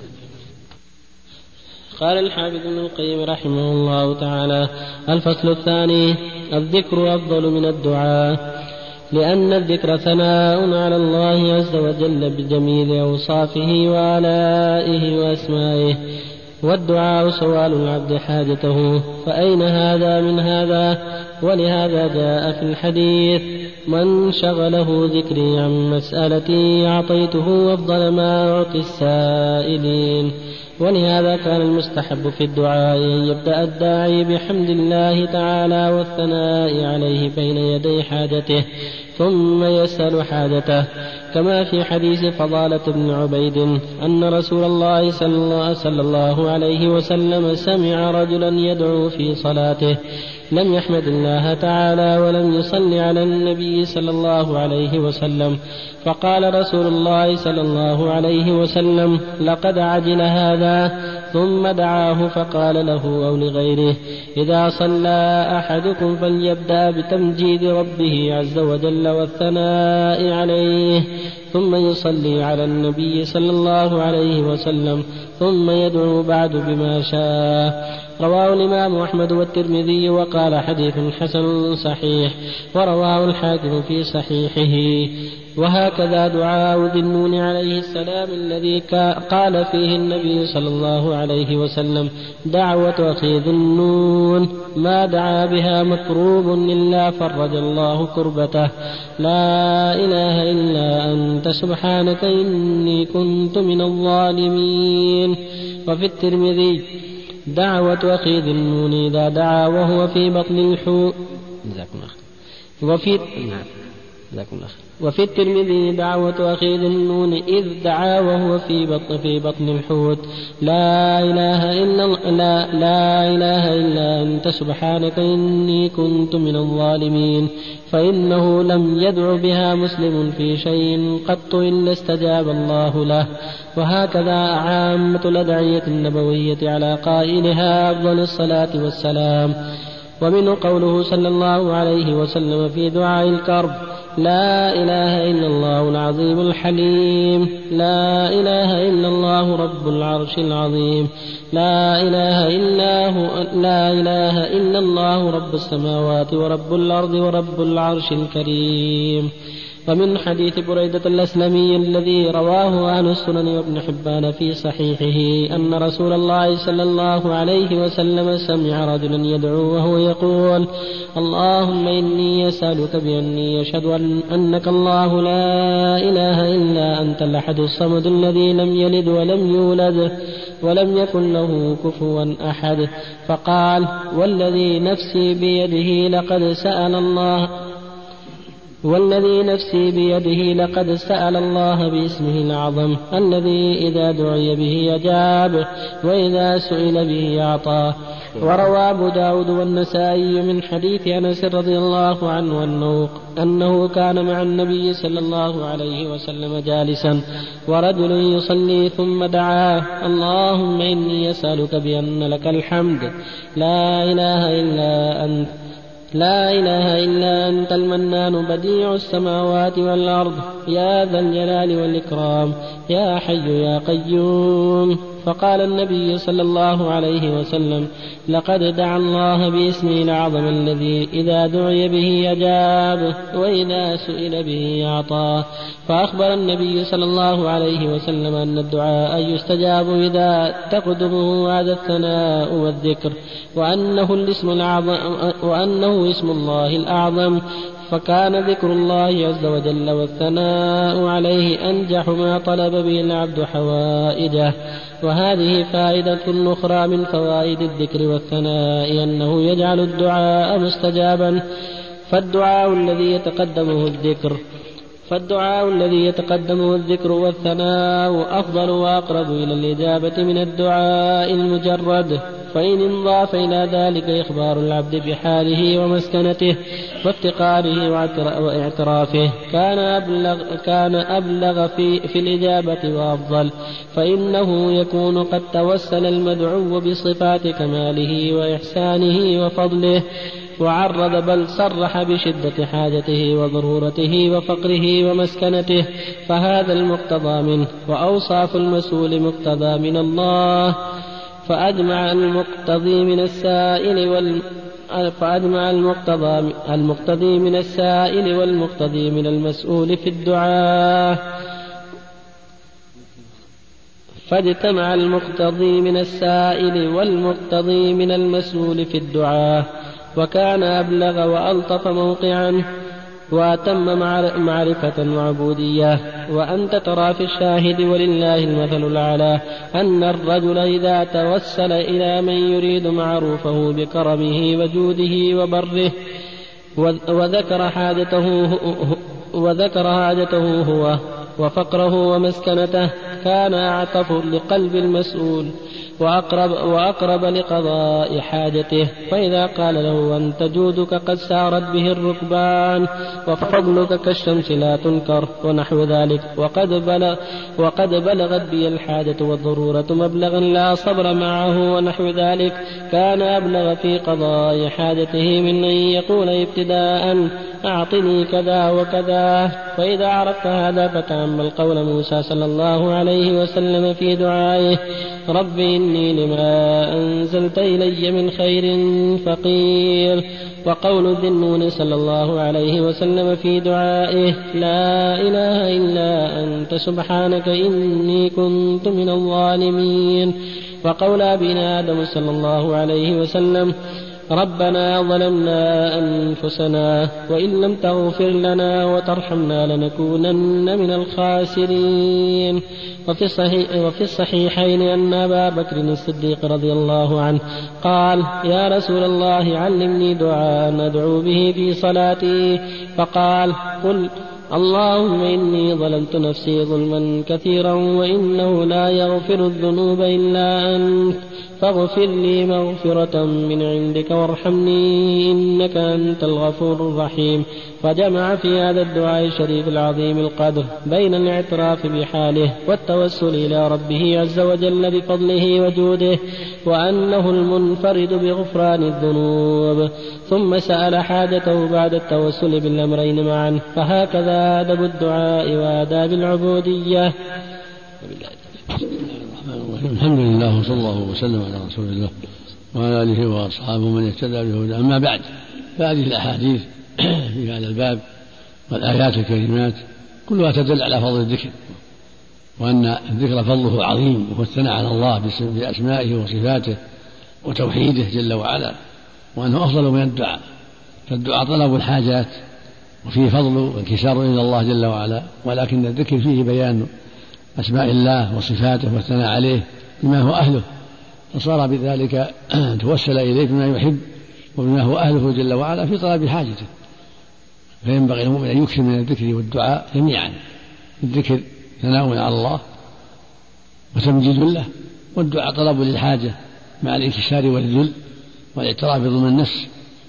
قال الحافظ ابن القيم رحمه الله تعالى: الفصل الثاني: الذكر أفضل من الدعاء، لأن الذكر ثناء على الله عز وجل بجميل أوصافه وآلائه وأسمائه، والدعاء سؤال العبد حاجته، فأين هذا من هذا؟ ولهذا جاء في الحديث: من شغله ذكري عن مسألتي أعطيته أفضل ما أعطي السائلين. ولهذا كان المستحب في الدعاء أن يبدأ الداعي بحمد الله تعالى والثناء عليه بين يدي حاجته، ثم يسأل حاجته، كما في حديث فضالة بن عبيد أن رسول الله صلى الله عليه وسلم سمع رجلا يدعو في صلاته لم يحمد الله تعالى ولم يصل على النبي صلى الله عليه وسلم، فقال رسول الله صلى الله عليه وسلم: لقد عجل هذا، ثم دعاه فقال له أو لغيره: إذا صلى أحدكم فليبدأ بتمجيد ربه عز وجل والثناء عليه، ثم يصلي على النبي صلى الله عليه وسلم، ثم يدعو بعد بما شاء. رواه الإمام أحمد والترمذي وقال: حديث حسن صحيح، ورواه الحاكم في صحيحه. وهكذا دعاء ذي النون عليه السلام الذي قال فيه النبي صلى الله عليه وسلم: دعوة أخي ذي النون ما دعا بها مكروب إلا فرج الله كربته، لا إله إلا أنت سبحانك إني كنت من الظالمين. وفي الترمذي: دعوة أخي ذي النون إذا دعا وهو في بطن الحوت. وفي الترمذي: دعوة أخي ذي النون إذ دعا وهو في بطن الحوت، لا إله إلا أنت سبحانك إني كنت من الظالمين، فإنه لم يدع بها مسلم في شيء قط إلا استجاب الله له. وهكذا عامة الأدعية النبوية على قائلها أفضل الصلاة والسلام. ومنه قوله صلى الله عليه وسلم في دعاء الكرب: لا إله إلا الله العظيم الحليم، لا إله إلا الله رب العرش العظيم، لا إله إلا الله رب السماوات ورب الأرض ورب العرش الكريم. ومن حديث بريدة الأسلمي الذي رواه أهل السنن وابن حبان في صحيحه أن رسول الله صلى الله عليه وسلم سمع رجلا يدعو وهو يقول: اللهم إني أسألك بأني أشهد أنك الله لا إله إلا أنت الأحد الصمد الذي لم يلد ولم يولد ولم يكن له كفوا أحد. فقال: والذي نفسي بيده لقد سأل الله باسمه الأعظم الذي إذا دعي به أجابه وإذا سئل به أعطاه. وروى أبو داود والنسائي من حديث أنس رضي الله عنه أنه كان مع النبي صلى الله عليه وسلم جالسا ورجل يصلي ثم دعاه: اللهم إني أسألك بأن لك الحمد لا إله إلا أنت المنان بديع السماوات والأرض يا ذا الجلال والإكرام يا حي يا قيوم. فقال النبي صلى الله عليه وسلم: لقد دعا الله باسمه الأعظم الذي إذا دعي به أجابه وإذا سئل به أعطاه. فأخبر النبي صلى الله عليه وسلم أن الدعاء يستجاب إذا تقدمه هذا الثناء والذكر، وأنه اسم الله الأعظم، فكان ذكر الله عز وجل والثناء عليه أنجح ما طلب به العبد حوائجه. وهذه فائدة أخرى من فوائد الذكر والثناء أنه يجعل الدعاء مستجابا، فالدعاء الذي يتقدمه الذكر فالدعاء الذي يتقدمه الذكر والثناء أفضل وأقرب إلى الإجابة من الدعاء المجرد، فإن انضاف إلى ذلك إخبار العبد بحاله ومسكنته وافتقاره واعترافه كان أبلغ في الإجابة وأفضل، فإنه يكون قد توسل المدعو بصفات كماله وإحسانه وفضله وعرض بل صرح بشدة حاجته وضرورته وفقره ومسكنته، فهذا المقتضى منه. وأوصاف المسؤول مقتضى من الله، فأجمع المقتضي من السائل والمقتضي من المسؤول في الدعاء، فاجتمع المقتضي من السائل والمقتضي من المسؤول في الدعاء، وكان أبلغ وألطف موقعا وأتم معرفة وعبودية. وأنت ترى في الشاهد ولله المثل الأعلى أن الرجل إذا توسل إلى من يريد معروفه بكرمه وجوده وبره وذكر حاجته هو وفقره ومسكنته، كان أعطف لقلب المسؤول وأقرب لقضاء حاجته. فإذا قال له أنت جودك قد سارت به الركبان وفضلك كالشمس لا تنكر ونحو ذلك، وقد بلغت بي الحاجة والضرورة مبلغا لا صبر معه ونحو ذلك، كان أبلغ في قضاء حاجته من أن يقول ابتداء أعطني كذا وكذا. فإذا عرفت هذا فتأمل قول موسى صلى الله عليه وسلم في دعائه رب إني لما أنزلت إلي من خير فقير، وقول ذي النون صلى الله عليه وسلم في دعائه لا إله إلا أنت سبحانك إني كنت من الظالمين، وقول أبينا آدم صلى الله عليه وسلم ربنا ظلمنا أنفسنا وإن لم تغفر لنا وترحمنا لنكونن من الخاسرين. وفي الصحيحين أن أبا بكر الصديق رضي الله عنه قال يا رسول الله علمني دعاء أدعو به في صلاتي، فقال قل اللهم إني ظلمت نفسي ظلما كثيرا وإنه لا يغفر الذنوب إلا أنت فاغفر لي مغفرة من عندك وارحمني إنك أنت الغفور الرحيم. فجمع في هذا الدعاء الشريف العظيم القدر بين الاعتراف بحاله والتوسل إلى ربه عز وجل بفضله وجوده وأنه المنفرد بغفران الذنوب، ثم سأل حاجته بعد التوسل بالأمرين معا، فهكذا آداب الدعاء وآداب العبودية. الحمد لله وصلى الله وسلم على رسول الله وعلى آله وأصحابه من اهتدى بهداه. أما بعد، فهذه الأحاديث في هذا الباب والآيات الكريمات كلها تدل على فضل الذكر، وأن الذكر فضله عظيم، وهو الثناء على الله بأسمائه وصفاته وتوحيده جل وعلا، وأنه أفضل من الدعاء. فالدعاء طلب الحاجات وفيه فضل وانكسار إلى الله جل وعلا، ولكن الذكر فيه بيان أسماء الله وصفاته والثناء عليه بما هو أهله، فصار بذلك توسل إليه بما يحب وبما هو أهله جل وعلا في طلب حاجته. فينبغي المؤمن أن يكثر من الذكر والدعاء جميعا. الذكر ثناء على الله وتمجيد له، والدعاء طلب للحاجة مع الانكسار والذل والاعتراف بظلم النفس.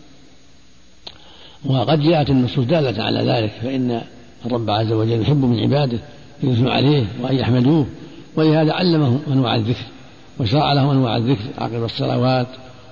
وقد جاءت النصوص دالة على ذلك، فإن الرب عز وجل يحب من عباده أن يثنوا عليه وأن يحمدوه، ولهذا علمهم أنواع الذكر وشرع لهم أنواع الذكر عقب الصلوات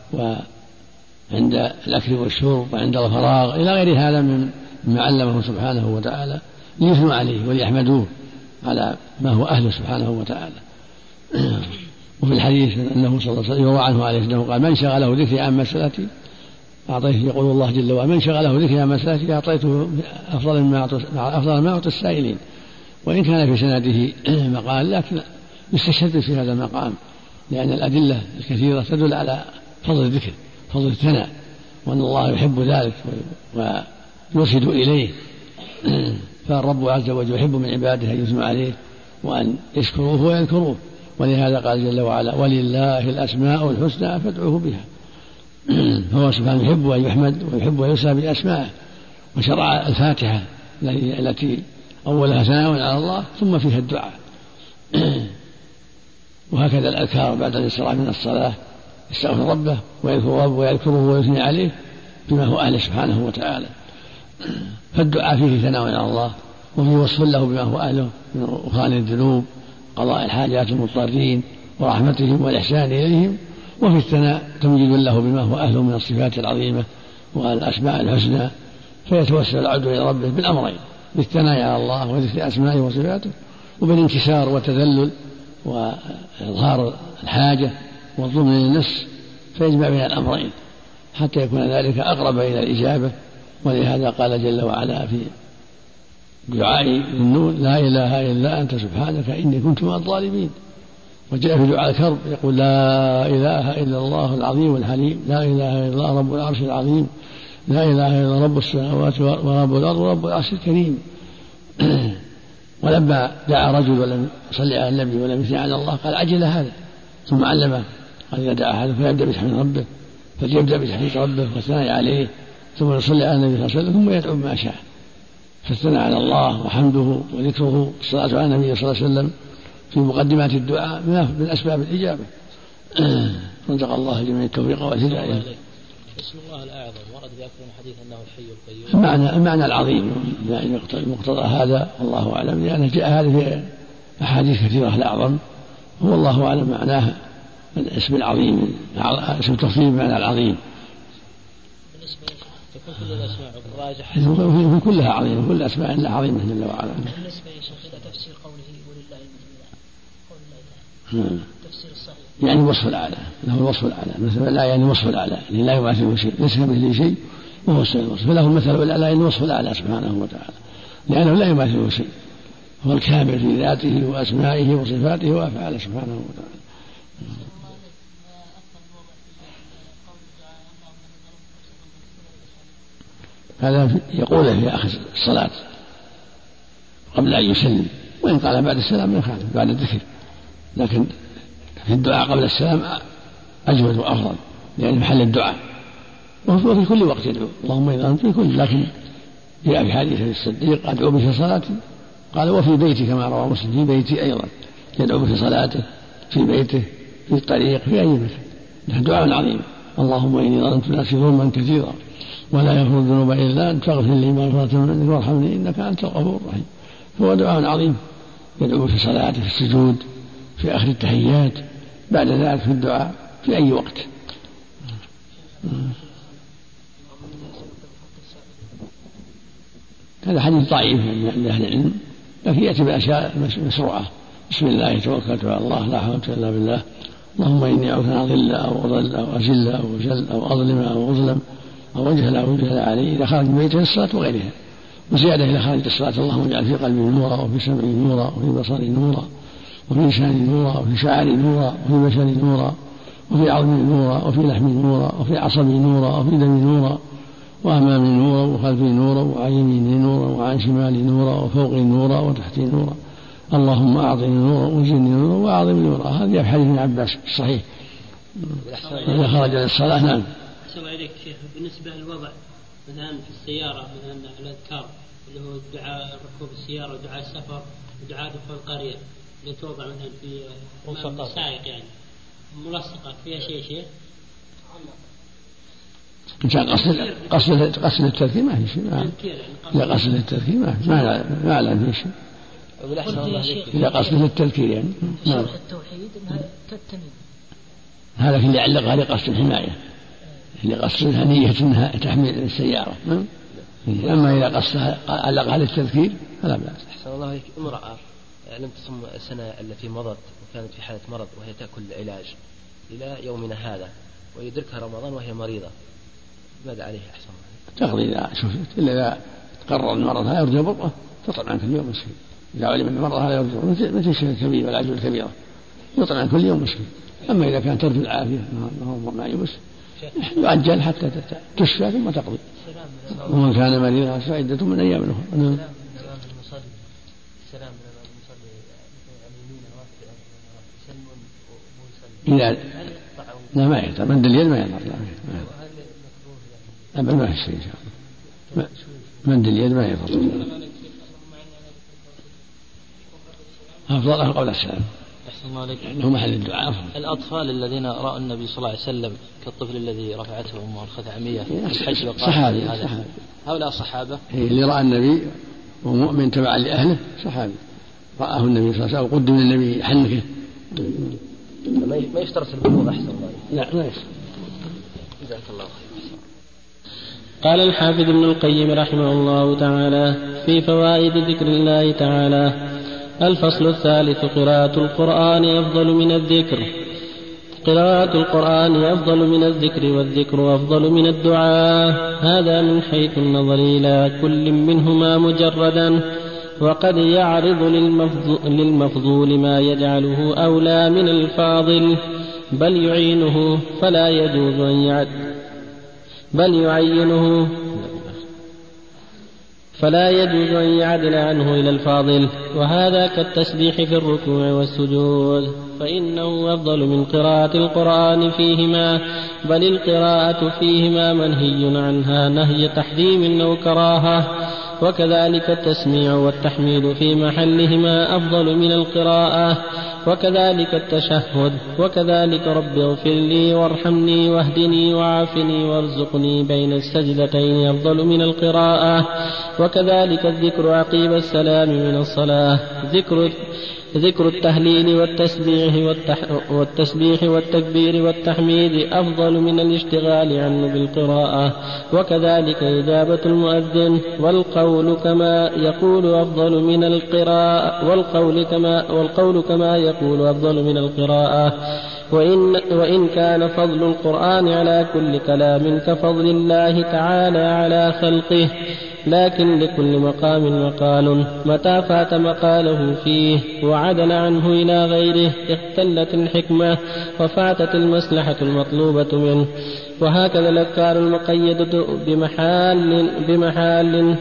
وعند الأكل والشرب وعند الفراغ إلى غير هذا مما علمهم سبحانه وتعالى ليثنوا عليه وليحمدوه على ما هو أهله سبحانه وتعالى. وفي الحديث أنه صلى الله عليه وسلم يروى عنه عليه السلام قال من شغله ذكري عن مسألتي أعطيته، يقول الله جل وعلا من شغله ذكري عن مسألتي أعطيته أفضل ما أعطي السائلين. وإن كان في سنده مقال لكن يستشهد في هذا المقام، لأن الأدلة الكثيرة تدل على فضل الذكر، فضل الثناء، وأن الله يحب ذلك ويرشد إليه. فالرب عز وجل يحب من عباده أن يثنوا عليه وأن يشكروه ويذكروه، ولهذا قال جل وعلا ولله الأسماء الحسنى فادعوه بها. فهو سبحانه يحب أن يحمد ويحب أن يسمى بأسمائه، وشرع الفاتحة التي أولها ثناء على الله ثم فيها الدعاء. وهكذا الأذكار بعد الانصراف من الصلاة يستغفر ربه ويذكر ربه ويذكره ويثني عليه بما هو أهله سبحانه وتعالى. فالدعاء فيه ثناء على الله وفيه وصف له بما هو أهله من غفران الذنوب قضاء الحاجات المضطرين ورحمتهم والإحسان إليهم، وفي الثناء تمجيد له بما هو أهله من الصفات العظيمة والأسماء الحسنى، فيتوسل العبد إلى ربه بالأمرين، بالثناء على الله وذكر أسمائه وصفاته، وبالانكسار والتذلل وإظهار الحاجة والظلم للنفس، فيجمع بين الأمرين حتى يكون ذلك أقرب إلى الإجابة. ولهذا قال جل وعلا في دعاء النون: لا إله إلا أنت سبحانك إني كنت من الظالمين. وجاء في دعاء الكرب يقول: لا إله إلا الله العظيم الحليم، لا إله إلا الله رب العرش العظيم، لا إله إلا رب السماوات ورب الأرض ورب العرش الكريم. ولما دعا رجل ولم يصلي على النبي ولم يثني على الله قال: عجل هذا، ثم علمه قال: إذا دعا هذا فيبدأ بتحميد ربه، فليبدأ بتحميد ربه والثناء عليه، ثم يصلي على النبي صلى الله عليه وسلم، ثم يدعو بما شاء. فالثناء على الله وحمده وذكره والصلاة على النبي صلى الله عليه وسلم في مقدمات الدعاء من أسباب الإجابة. رزق الله جميع التوفيق والهداية. اسم الله الأعظم ورد في أكثر من حديث أنه الحي القيوم. المعنى العظيم يعني مقتضى هذا والله أعلم، لأنه جاء هذا في أحاديث كثيرة. الأعظم هو الله أعلم معناه الاسم العظيم، اسم تفصيل بمعنى العظيم. بالنسبة تكون كل الأسماء الراجح في كلها عظيمة، كل أسماء الله عظيمة جل وعلا. بالنسبة يا شيخ إلى تفسير قوله ولله المثل تفسير الصحيح يعني الوصف الأعلى، له الوصف الأعلى، مثل لا يعني الوصف الأعلى يعني لا يماثله شيء، ليس كمثله شيء وهو السميع البصير، فله المثل الأعلى يعني الوصف الأعلى سبحانه وتعالى، لأنه لا يماثله شيء، هو الكامل في ذاته وأسمائه وصفاته وأفعاله سبحانه وتعالى. هذا يقوله في آخر الصلاة قبل أن يسلم، وإن قال بعد السلام من خالف بعد الذكر، لكن في الدعاء قبل السلام أجود وأفضل لأن محل الدعاء، وفي كل وقت يدعو اللهم إذا أنت في كل، لكن جاء في حديث الصديق: أدعو به في صلاتي، قال وفي بيتي كما روى مسلم، في بيتي أيضا يدعو في صلاته في بيته في الطريق في أي مكان، دعاء عظيم: اللهم إني ظلمت نفسي ظلما كثيرا ولا يغفر الذنوب إلا أنت فاغفر لي مغفرة من عندك وارحمني إنك أنت الغفور الرحيم. هو دعاء عظيم يدعو في صلاته في السجود في آخر التحيات، بعد ذلك في الدعاء في أي وقت. هذا حديث ضعيف عند أهل العلم، لكن يأتي بأشياء مشروعة: بسم الله توكلت على الله لا حول إلا بالله، اللهم إني أعوذ أن أضل أو أضل أو أزل أو أجل أو أظلم أو أظلم أو أجهل أو أجهل علي إذا خرج من بيته الصلاة وغيرها. وزيادة إذا خرج الصلاة: اللهم اجعل في قلبي نورا وفي سمعي نورا وفي بصري نورا وفي لساني نورا وفي شعري نورا وفي بشري نورا وفي عظمي نورا وفي لحمي نورا وفي عصبي نورا وفي دمي نورا وأمامي نورا وخلفي نورا وعن يميني نورا وعن شمالي نورا وفوقي نورا وتحتي نورا، اللهم أعطني نورا وزدني نورا وأعظم نورا. هذه في حديث ابن عباس الصحيح إذا خرج للصلاة. نعم. أحسن عليك شيخ، بالنسبة للوضع مثلا في السيارة مثلا الأذكار اللي هو دعاء ركوب السيارة ودعاء السفر ودعاء دخول القرية اللي توضع مثلا في السائق يعني ملصقة فيها شيء إن كان قصد التذكير ما في شيء، إذا قصد التذكير ما أعلم في شيء، إذا قصد التذكير يعني شرح التوحيد أنها كالتميم، هذا اللي يعلقها لقصد الحماية، اللي قصدها نية أنها تحمل السيارة. أما إذا قصدها علقها للتذكير فلا بأس. أحسن الله عليك. امرأة لم تصم السنة التي مضت وكانت في حالة مرض وهي تأكل العلاج إلى يومنا هذا ويدركها رمضان وهي مريضة، ماذا عليها أحسن الله؟ تقضي إذا شفت، إلا إذا قرر المرض هذا يرجى برأة تطعم عن كل يوم مسكين، إذا علم أن المرض هذا يرجى مثل الشيخ الكبير والعجوز الكبيرة يطعم عن كل يوم مسكين. أما إذا كان ترجو العافية ما يبس يؤجل حتى تشفى ثم تقضي، ومن كان مريضا فعدة من أيام أخرى. إذا لا ما يقدر مد اليد ما يقدر، أبدا ما في شيء إن شاء الله، مد اليد ما يقدر. أفضل قول السلام أحسن الله عليك. لأنه محل الدعاء. الأطفال الذين رأوا النبي صلى الله عليه وسلم كالطفل الذي رفعته أمه الخثعمية الحج وقال صحابي. هؤلاء صحابة. اللي رأى النبي ومؤمن تبعا لأهله صحابي، رآه النبي صلى الله عليه وسلم، قدم للنبي حنكه. ما يشترط البلوغ أحسن الله. لا ما يشترط. جزاك الله خير. قال الحافظ ابن القيم رحمه الله تعالى في فوائد ذكر الله تعالى: الفصل الثالث: قراءة القرآن أفضل من الذكر. قراءة القرآن أفضل من الذكر، والذكر أفضل من الدعاء. هذا من حيث النظر إلى كل منهما مجردا، وقد يعرض للمفضول ما يجعله أولى من الفاضل، بل يعينه فلا يجوز أن فلا يجوز أن يعدل عنه إلى الفاضل. وهذا كالتسبيح في الركوع والسجود، فإنه أفضل من قراءة القرآن فيهما، بل القراءة فيهما منهي عنها نهي تحريم أو كراهة. وكذلك التسميع والتحميد في محلهما أفضل من القراءة، وكذلك التشهد، وكذلك رب اغفر لي وارحمني واهدني وعافني وارزقني بين السجدتين أفضل من القراءة. وكذلك الذكر عقيب السلام من الصلاة، ذكر التهليل والتسبيح والتكبير والتحميد أفضل من الاشتغال عنه بالقراءة. وكذلك إجابة المؤذن، والقول كما يقول أفضل من القراءة، والقول كما يقول أفضل من القراءة. وإن كان فضل القرآن على كل كلام كفضل الله تعالى على خلقه، لكن لكل مقام مقال، متى فات مقاله فيه وعدل عنه إلى غيره اختلت الحكمة وفاتت المصلحة المطلوبة منه. وهكذا الأذكار المقيدة بمحال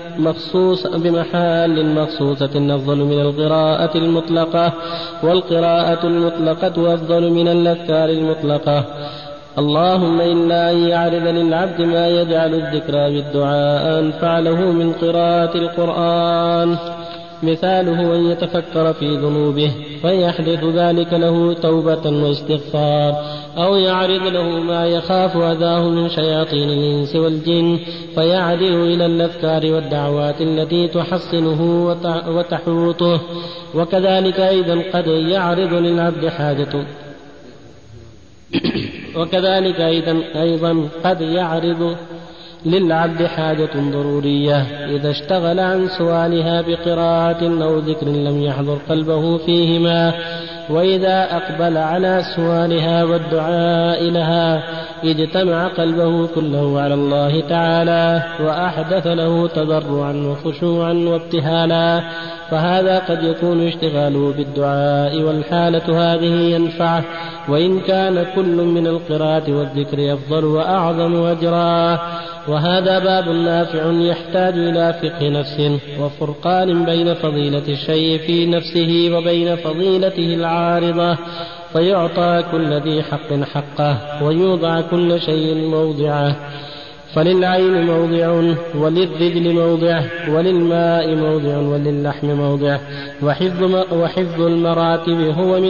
مخصوصة أفضل من القراءة المطلقة، والقراءة المطلقة أفضل من الأذكار المطلقة. اللهم إلا أن يعرض للعبد ما يجعل الذكرى بالدعاء أنفع له من قراءة القرآن، مثاله أن يتفكر في ذنوبه فيحدث ذلك له توبة واستغفار، أو يعرض له ما يخاف أذاه من شياطين الإنس والجن فيعدل إلى الأذكار والدعوات التي تحصنه وتحوطه. وكذلك أيضا قد يعرض للعبد حاجة قد يعرض للعبد حاجة ضرورية إذا اشتغل عن سؤالها بقراءة أو ذكر لم يحضر قلبه فيهما، وإذا أقبل على سؤالها والدعاء لها اجتمع قلبه كله على الله تعالى وأحدث له تضرعا وخشوعا وابتهالا، فهذا قد يكون اشتغاله بالدعاء، والحالة هذه ينفعه، وإن كان كل من القراءة والذكر أفضل وأعظم أجرا. وهذا باب نافع يحتاج إلى فقه نفس وفرقان بين فضيلة الشيء في نفسه وبين فضيلته العارضة، فيعطى كل ذي حق حقه ويوضع كل شيء موضعه. فللعين موضع، وللرجل موضع، وللماء موضع، وللحم موضع. وحفظ المراتب هو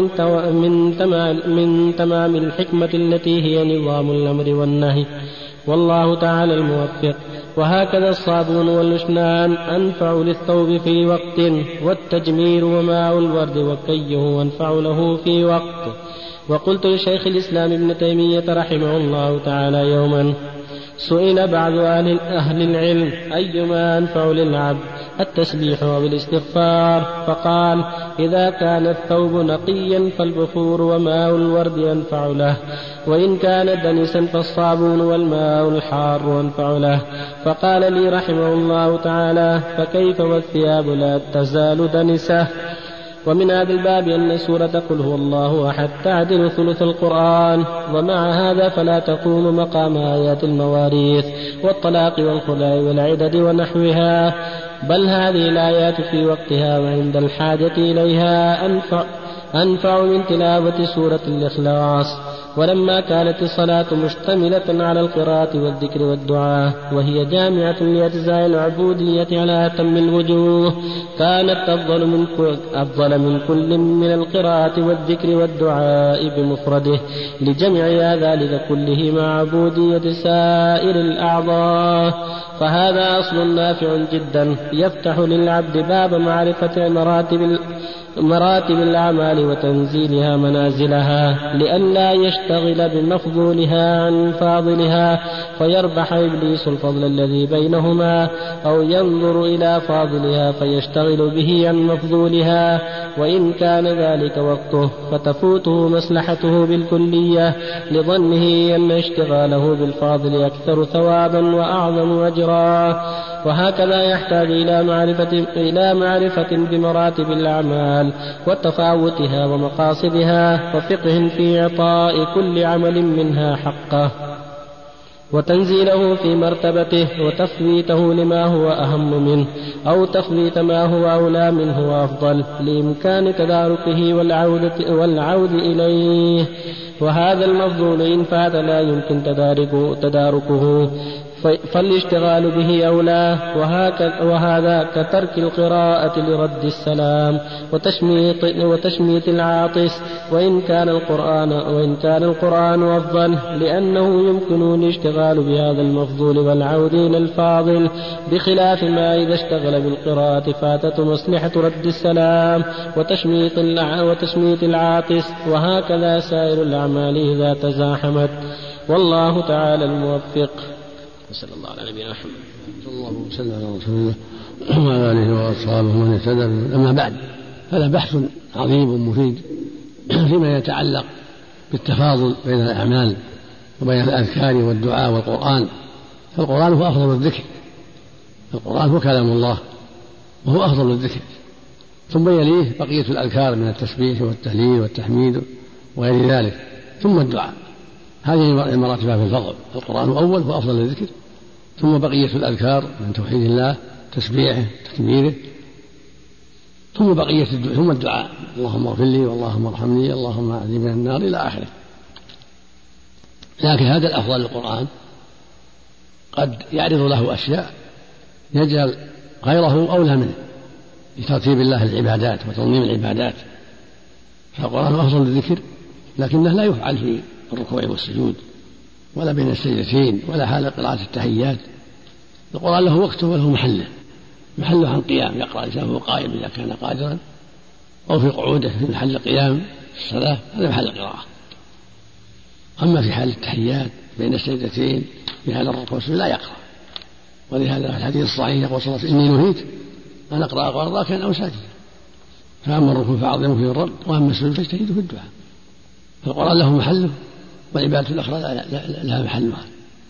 من تمام الحكمة التي هي نظام الأمر والنهي، والله تعالى الموفق. وهكذا الصابون والأشنان أنفع للثوب في وقت، والتجمير وماء الورد وكيه أنفع له في وقت. وقلت لشيخ الإسلام ابن تيمية رحمه الله تعالى يوما: سئل بعض أهل العلم أيما أنفع للعبد، التسبيح أو الاستغفار؟ فقال: إذا كان الثوب نقيا فالبخور وماء الورد أنفع له، وإن كان دنسا فالصابون والماء الحار أنفع له. فقال لي رحمه الله تعالى: فكيف والثياب لا تزال دنسة؟ ومن هذا الباب أن سورة قل هو الله أحد تعدل ثلث القرآن، ومع هذا فلا تقوم مقام آيات المواريث والطلاق والخلع والعدد ونحوها، بل هذه الآيات في وقتها وعند الحاجة إليها أنفع من تلاوة سورة الإخلاص. ولما كانت الصلاة مشتملة على القراءة والذكر والدعاء وهي جامعة لأجزاء العبودية على أتم الوجوه كانت أفضل من كل من القراءة والذكر والدعاء بمفرده لجمع ذلك كله مع عبودية سائر الأعضاء. فهذا أصل نافع جدا يفتح للعبد باب معرفة مراتب الأعمال وتنزيلها منازلها لئلا يشتغل بمفضولها عن فاضلها فيربح إبليس الفضل الذي بينهما أو ينظر إلى فاضلها فيشتغل به عن مفضولها وإن كان ذلك وقته فتفوته مصلحته بالكلية لظنه أن اشتغاله بالفاضل أكثر ثوابا وأعظم أجرا. وهكذا يحتاج إلى معرفة بمراتب الأعمال وتفاوتها ومقاصدها وفقه في إعطاء كل عمل منها حقه وتنزيله في مرتبته وتفويته لما هو أهم منه أو تفويت ما هو أولى منه وأفضل لإمكان تداركه والعود إليه. وهذا المفضول إن فات لا يمكن تداركه فالاشتغال به أولى. وهذا كترك القراءة لرد السلام وتشميت العاطس وإن كان القرآن أفضل لأنه يمكن الاشتغال بهذا المفضول والعود إلى الفاضل بخلاف ما إذا اشتغل بالقراءة فاتت مصلحة رد السلام وتشميت العاطس. وهكذا سائر الأعمال إذا تزاحمت. والله تعالى الموفق. صلى الله على نبينا محمد صلى الله وسلم على رسول الله وعلى اله واصحابه ومن اهتدى. اما بعد هذا بحث عظيم مفيد فيما يتعلق بالتفاضل بين الاعمال وبين الاذكار والدعاء والقران. فالقران هو افضل الذكر، القران هو كلام الله وهو افضل الذكر، ثم يليه بقيه الاذكار من التسبيح والتهليل والتحميد وغير ذلك، ثم الدعاء. هذه مراتبها في الفضل. القرآن أول وأفضل الذكر، ثم بقية الأذكار من توحيد الله تسبيحه تكبيره، ثم الدعاء اللهم اغفر لي واللهم ارحمني اللهم أعذني من النار إلى آخره. لكن هذا الأفضل للقرآن قد يعرض له أشياء يجعل غيره أولى منه لترتيب الله العبادات وتنظيم العبادات. فالقرآن أفضل الذكر لكنه لا يفعل في الركوع والسجود ولا بين السجدتين ولا حال قراءة التحيات. القرآن له وقته وله محله عن قيام، يقرأ الإنسان قائم إذا كان قادرا أو في قعوده في محل القيام في الصلاة، هذا محل القراءة. أما في حال التحيات بين السجدتين في حال الركوع والسجود لا يقرأ. ولهذا في الحديث الصحيح يقول صلى الله عليه وسلم إني نهيت أن أقرأ قرآن راكعا أو ساجدا، فأما الركوع فعظموا فيه الرب وأما السجود فاجتهدوا في الدعاء. فالقرآن له محله والعبادة الأخرى لها محلها.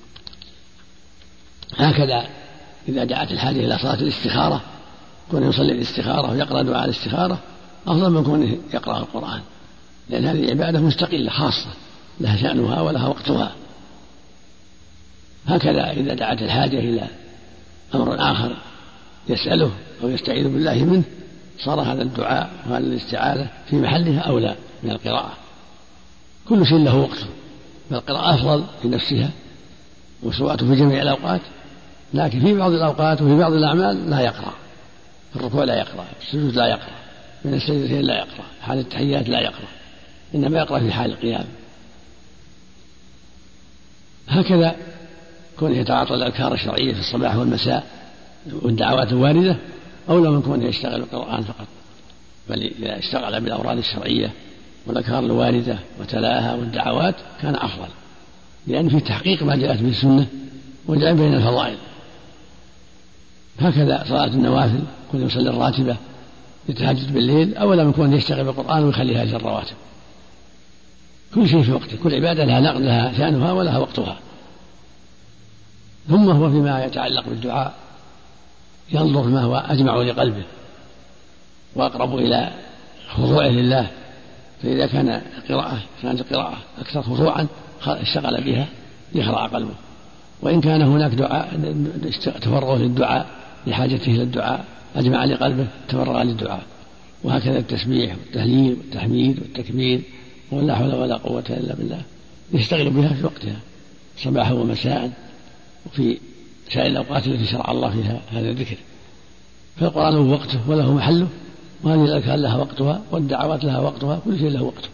هكذا إذا دعت الحاجة إلى صلاة الاستخارة كونه يصلي الاستخارة ويقرأ دعاء الاستخارة أفضل من كونه يقرأ القرآن، لأن هذه عبادة مستقلة خاصة لها شأنها ولها وقتها. هكذا إذا دعت الحاجة إلى أمر آخر يسأله أو يستعيذ بالله منه صار هذا الدعاء وهذا الاستعاذة في محلها أولى من القراءة. كل شيء له وقته، فالقراءة أفضل في نفسها وسواءته في جميع الأوقات، لكن في بعض الأوقات وفي بعض الأعمال لا يقرأ. في الركوع لا يقرأ، في السجود لا يقرأ، من السجدتين لا يقرأ، حال التحيات لا يقرأ، إنما يقرأ في حال القيام. هكذا كونه يتعاطى الأذكار الشرعية في الصباح والمساء والدعوات الواردة أولى من كونه يشتغل بالقرآن فقط، بل إذا اشتغل بالأوراد الشرعية والأذكار الواردة وتلاها والدعوات كان أفضل، لأن في تحقيق ما جاءت به السنة وجاء بين الفضائل. هكذا صلاة النوافل كل يصلي الراتبة يتهجد بالليل أولا من كون يشتغل بالقرآن ويخليها أجر الرواتب. كل شيء في وقته، كل عبادة لها شأنها ولها وقتها. ثم هو فيما يتعلق بالدعاء ينظر ما هو أجمع لقلبه وأقرب إلى خضوعه لله، فإذا كانت القراءة أكثر خضوعا اشتغل بها يخضع قلبه، وإن كان هناك دعاء تفرغ للدعاء لحاجته إلى الدعاء أجمع لقلبه تفرغ للدعاء. وهكذا التسبيح والتهليل والتحميد والتكبير ولا حول ولا قوة إلا بالله يشتغل بها في وقتها صباحا ومساء وفي سائر الأوقات التي شرع الله فيها هذا الذكر. فالقرآن له وقته وله محله، وهذه الأذكار لها وقتها والدعوات لها وقتها، كل شيء له وقته.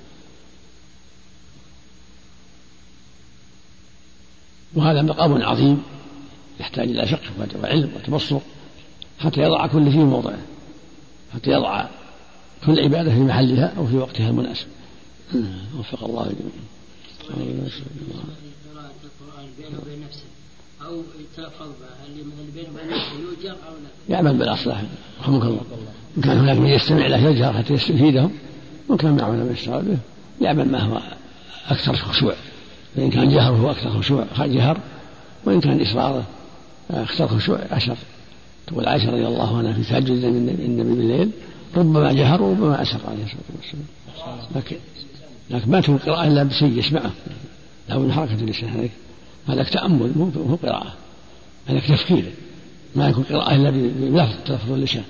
وهذا مقام عظيم يحتاج إلى فقه وعلم وتبصر حتى يضع كل شيء موضعه، حتى يضع كل عبادة في محلها أو في وقتها المناسب. وفق الله قراءة القرآن بينه وبين نفسه أو التلفظ اللي بينه وبين نفسه يوجر أو لا؟ يعمل بالأصلح رحمك الله. إن كان هناك من يستمع له يجهر حتى يستفيدهم، وإن كان معه من يشتغل به يعمل ما هو أكثر خشوع. فإن كان جهره أكثر خشوع جهر، وإن كان إصراره أكثر خشوع أسر. تقول عائشة رضي الله عنها في تهجد النبي بالليل ربما جهر وربما أسر عليه الصلاة والسلام. لكن ما تكون قراءة إلا بشيء يسمعه، لا من حركة اللسان، هذا تأمل مو قراءة، هذا تفكير. ما يكون قراءة إلا بلفظ تلفظ اللسان.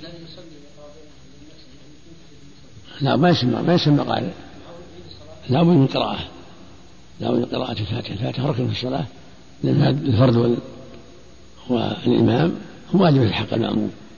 لا ما يسمى قارئ، لا من قراءة، لا من قراءة الفاتحة ركن في الصلاة، لأن الفرد والإمام هو واجب في حق المأموم.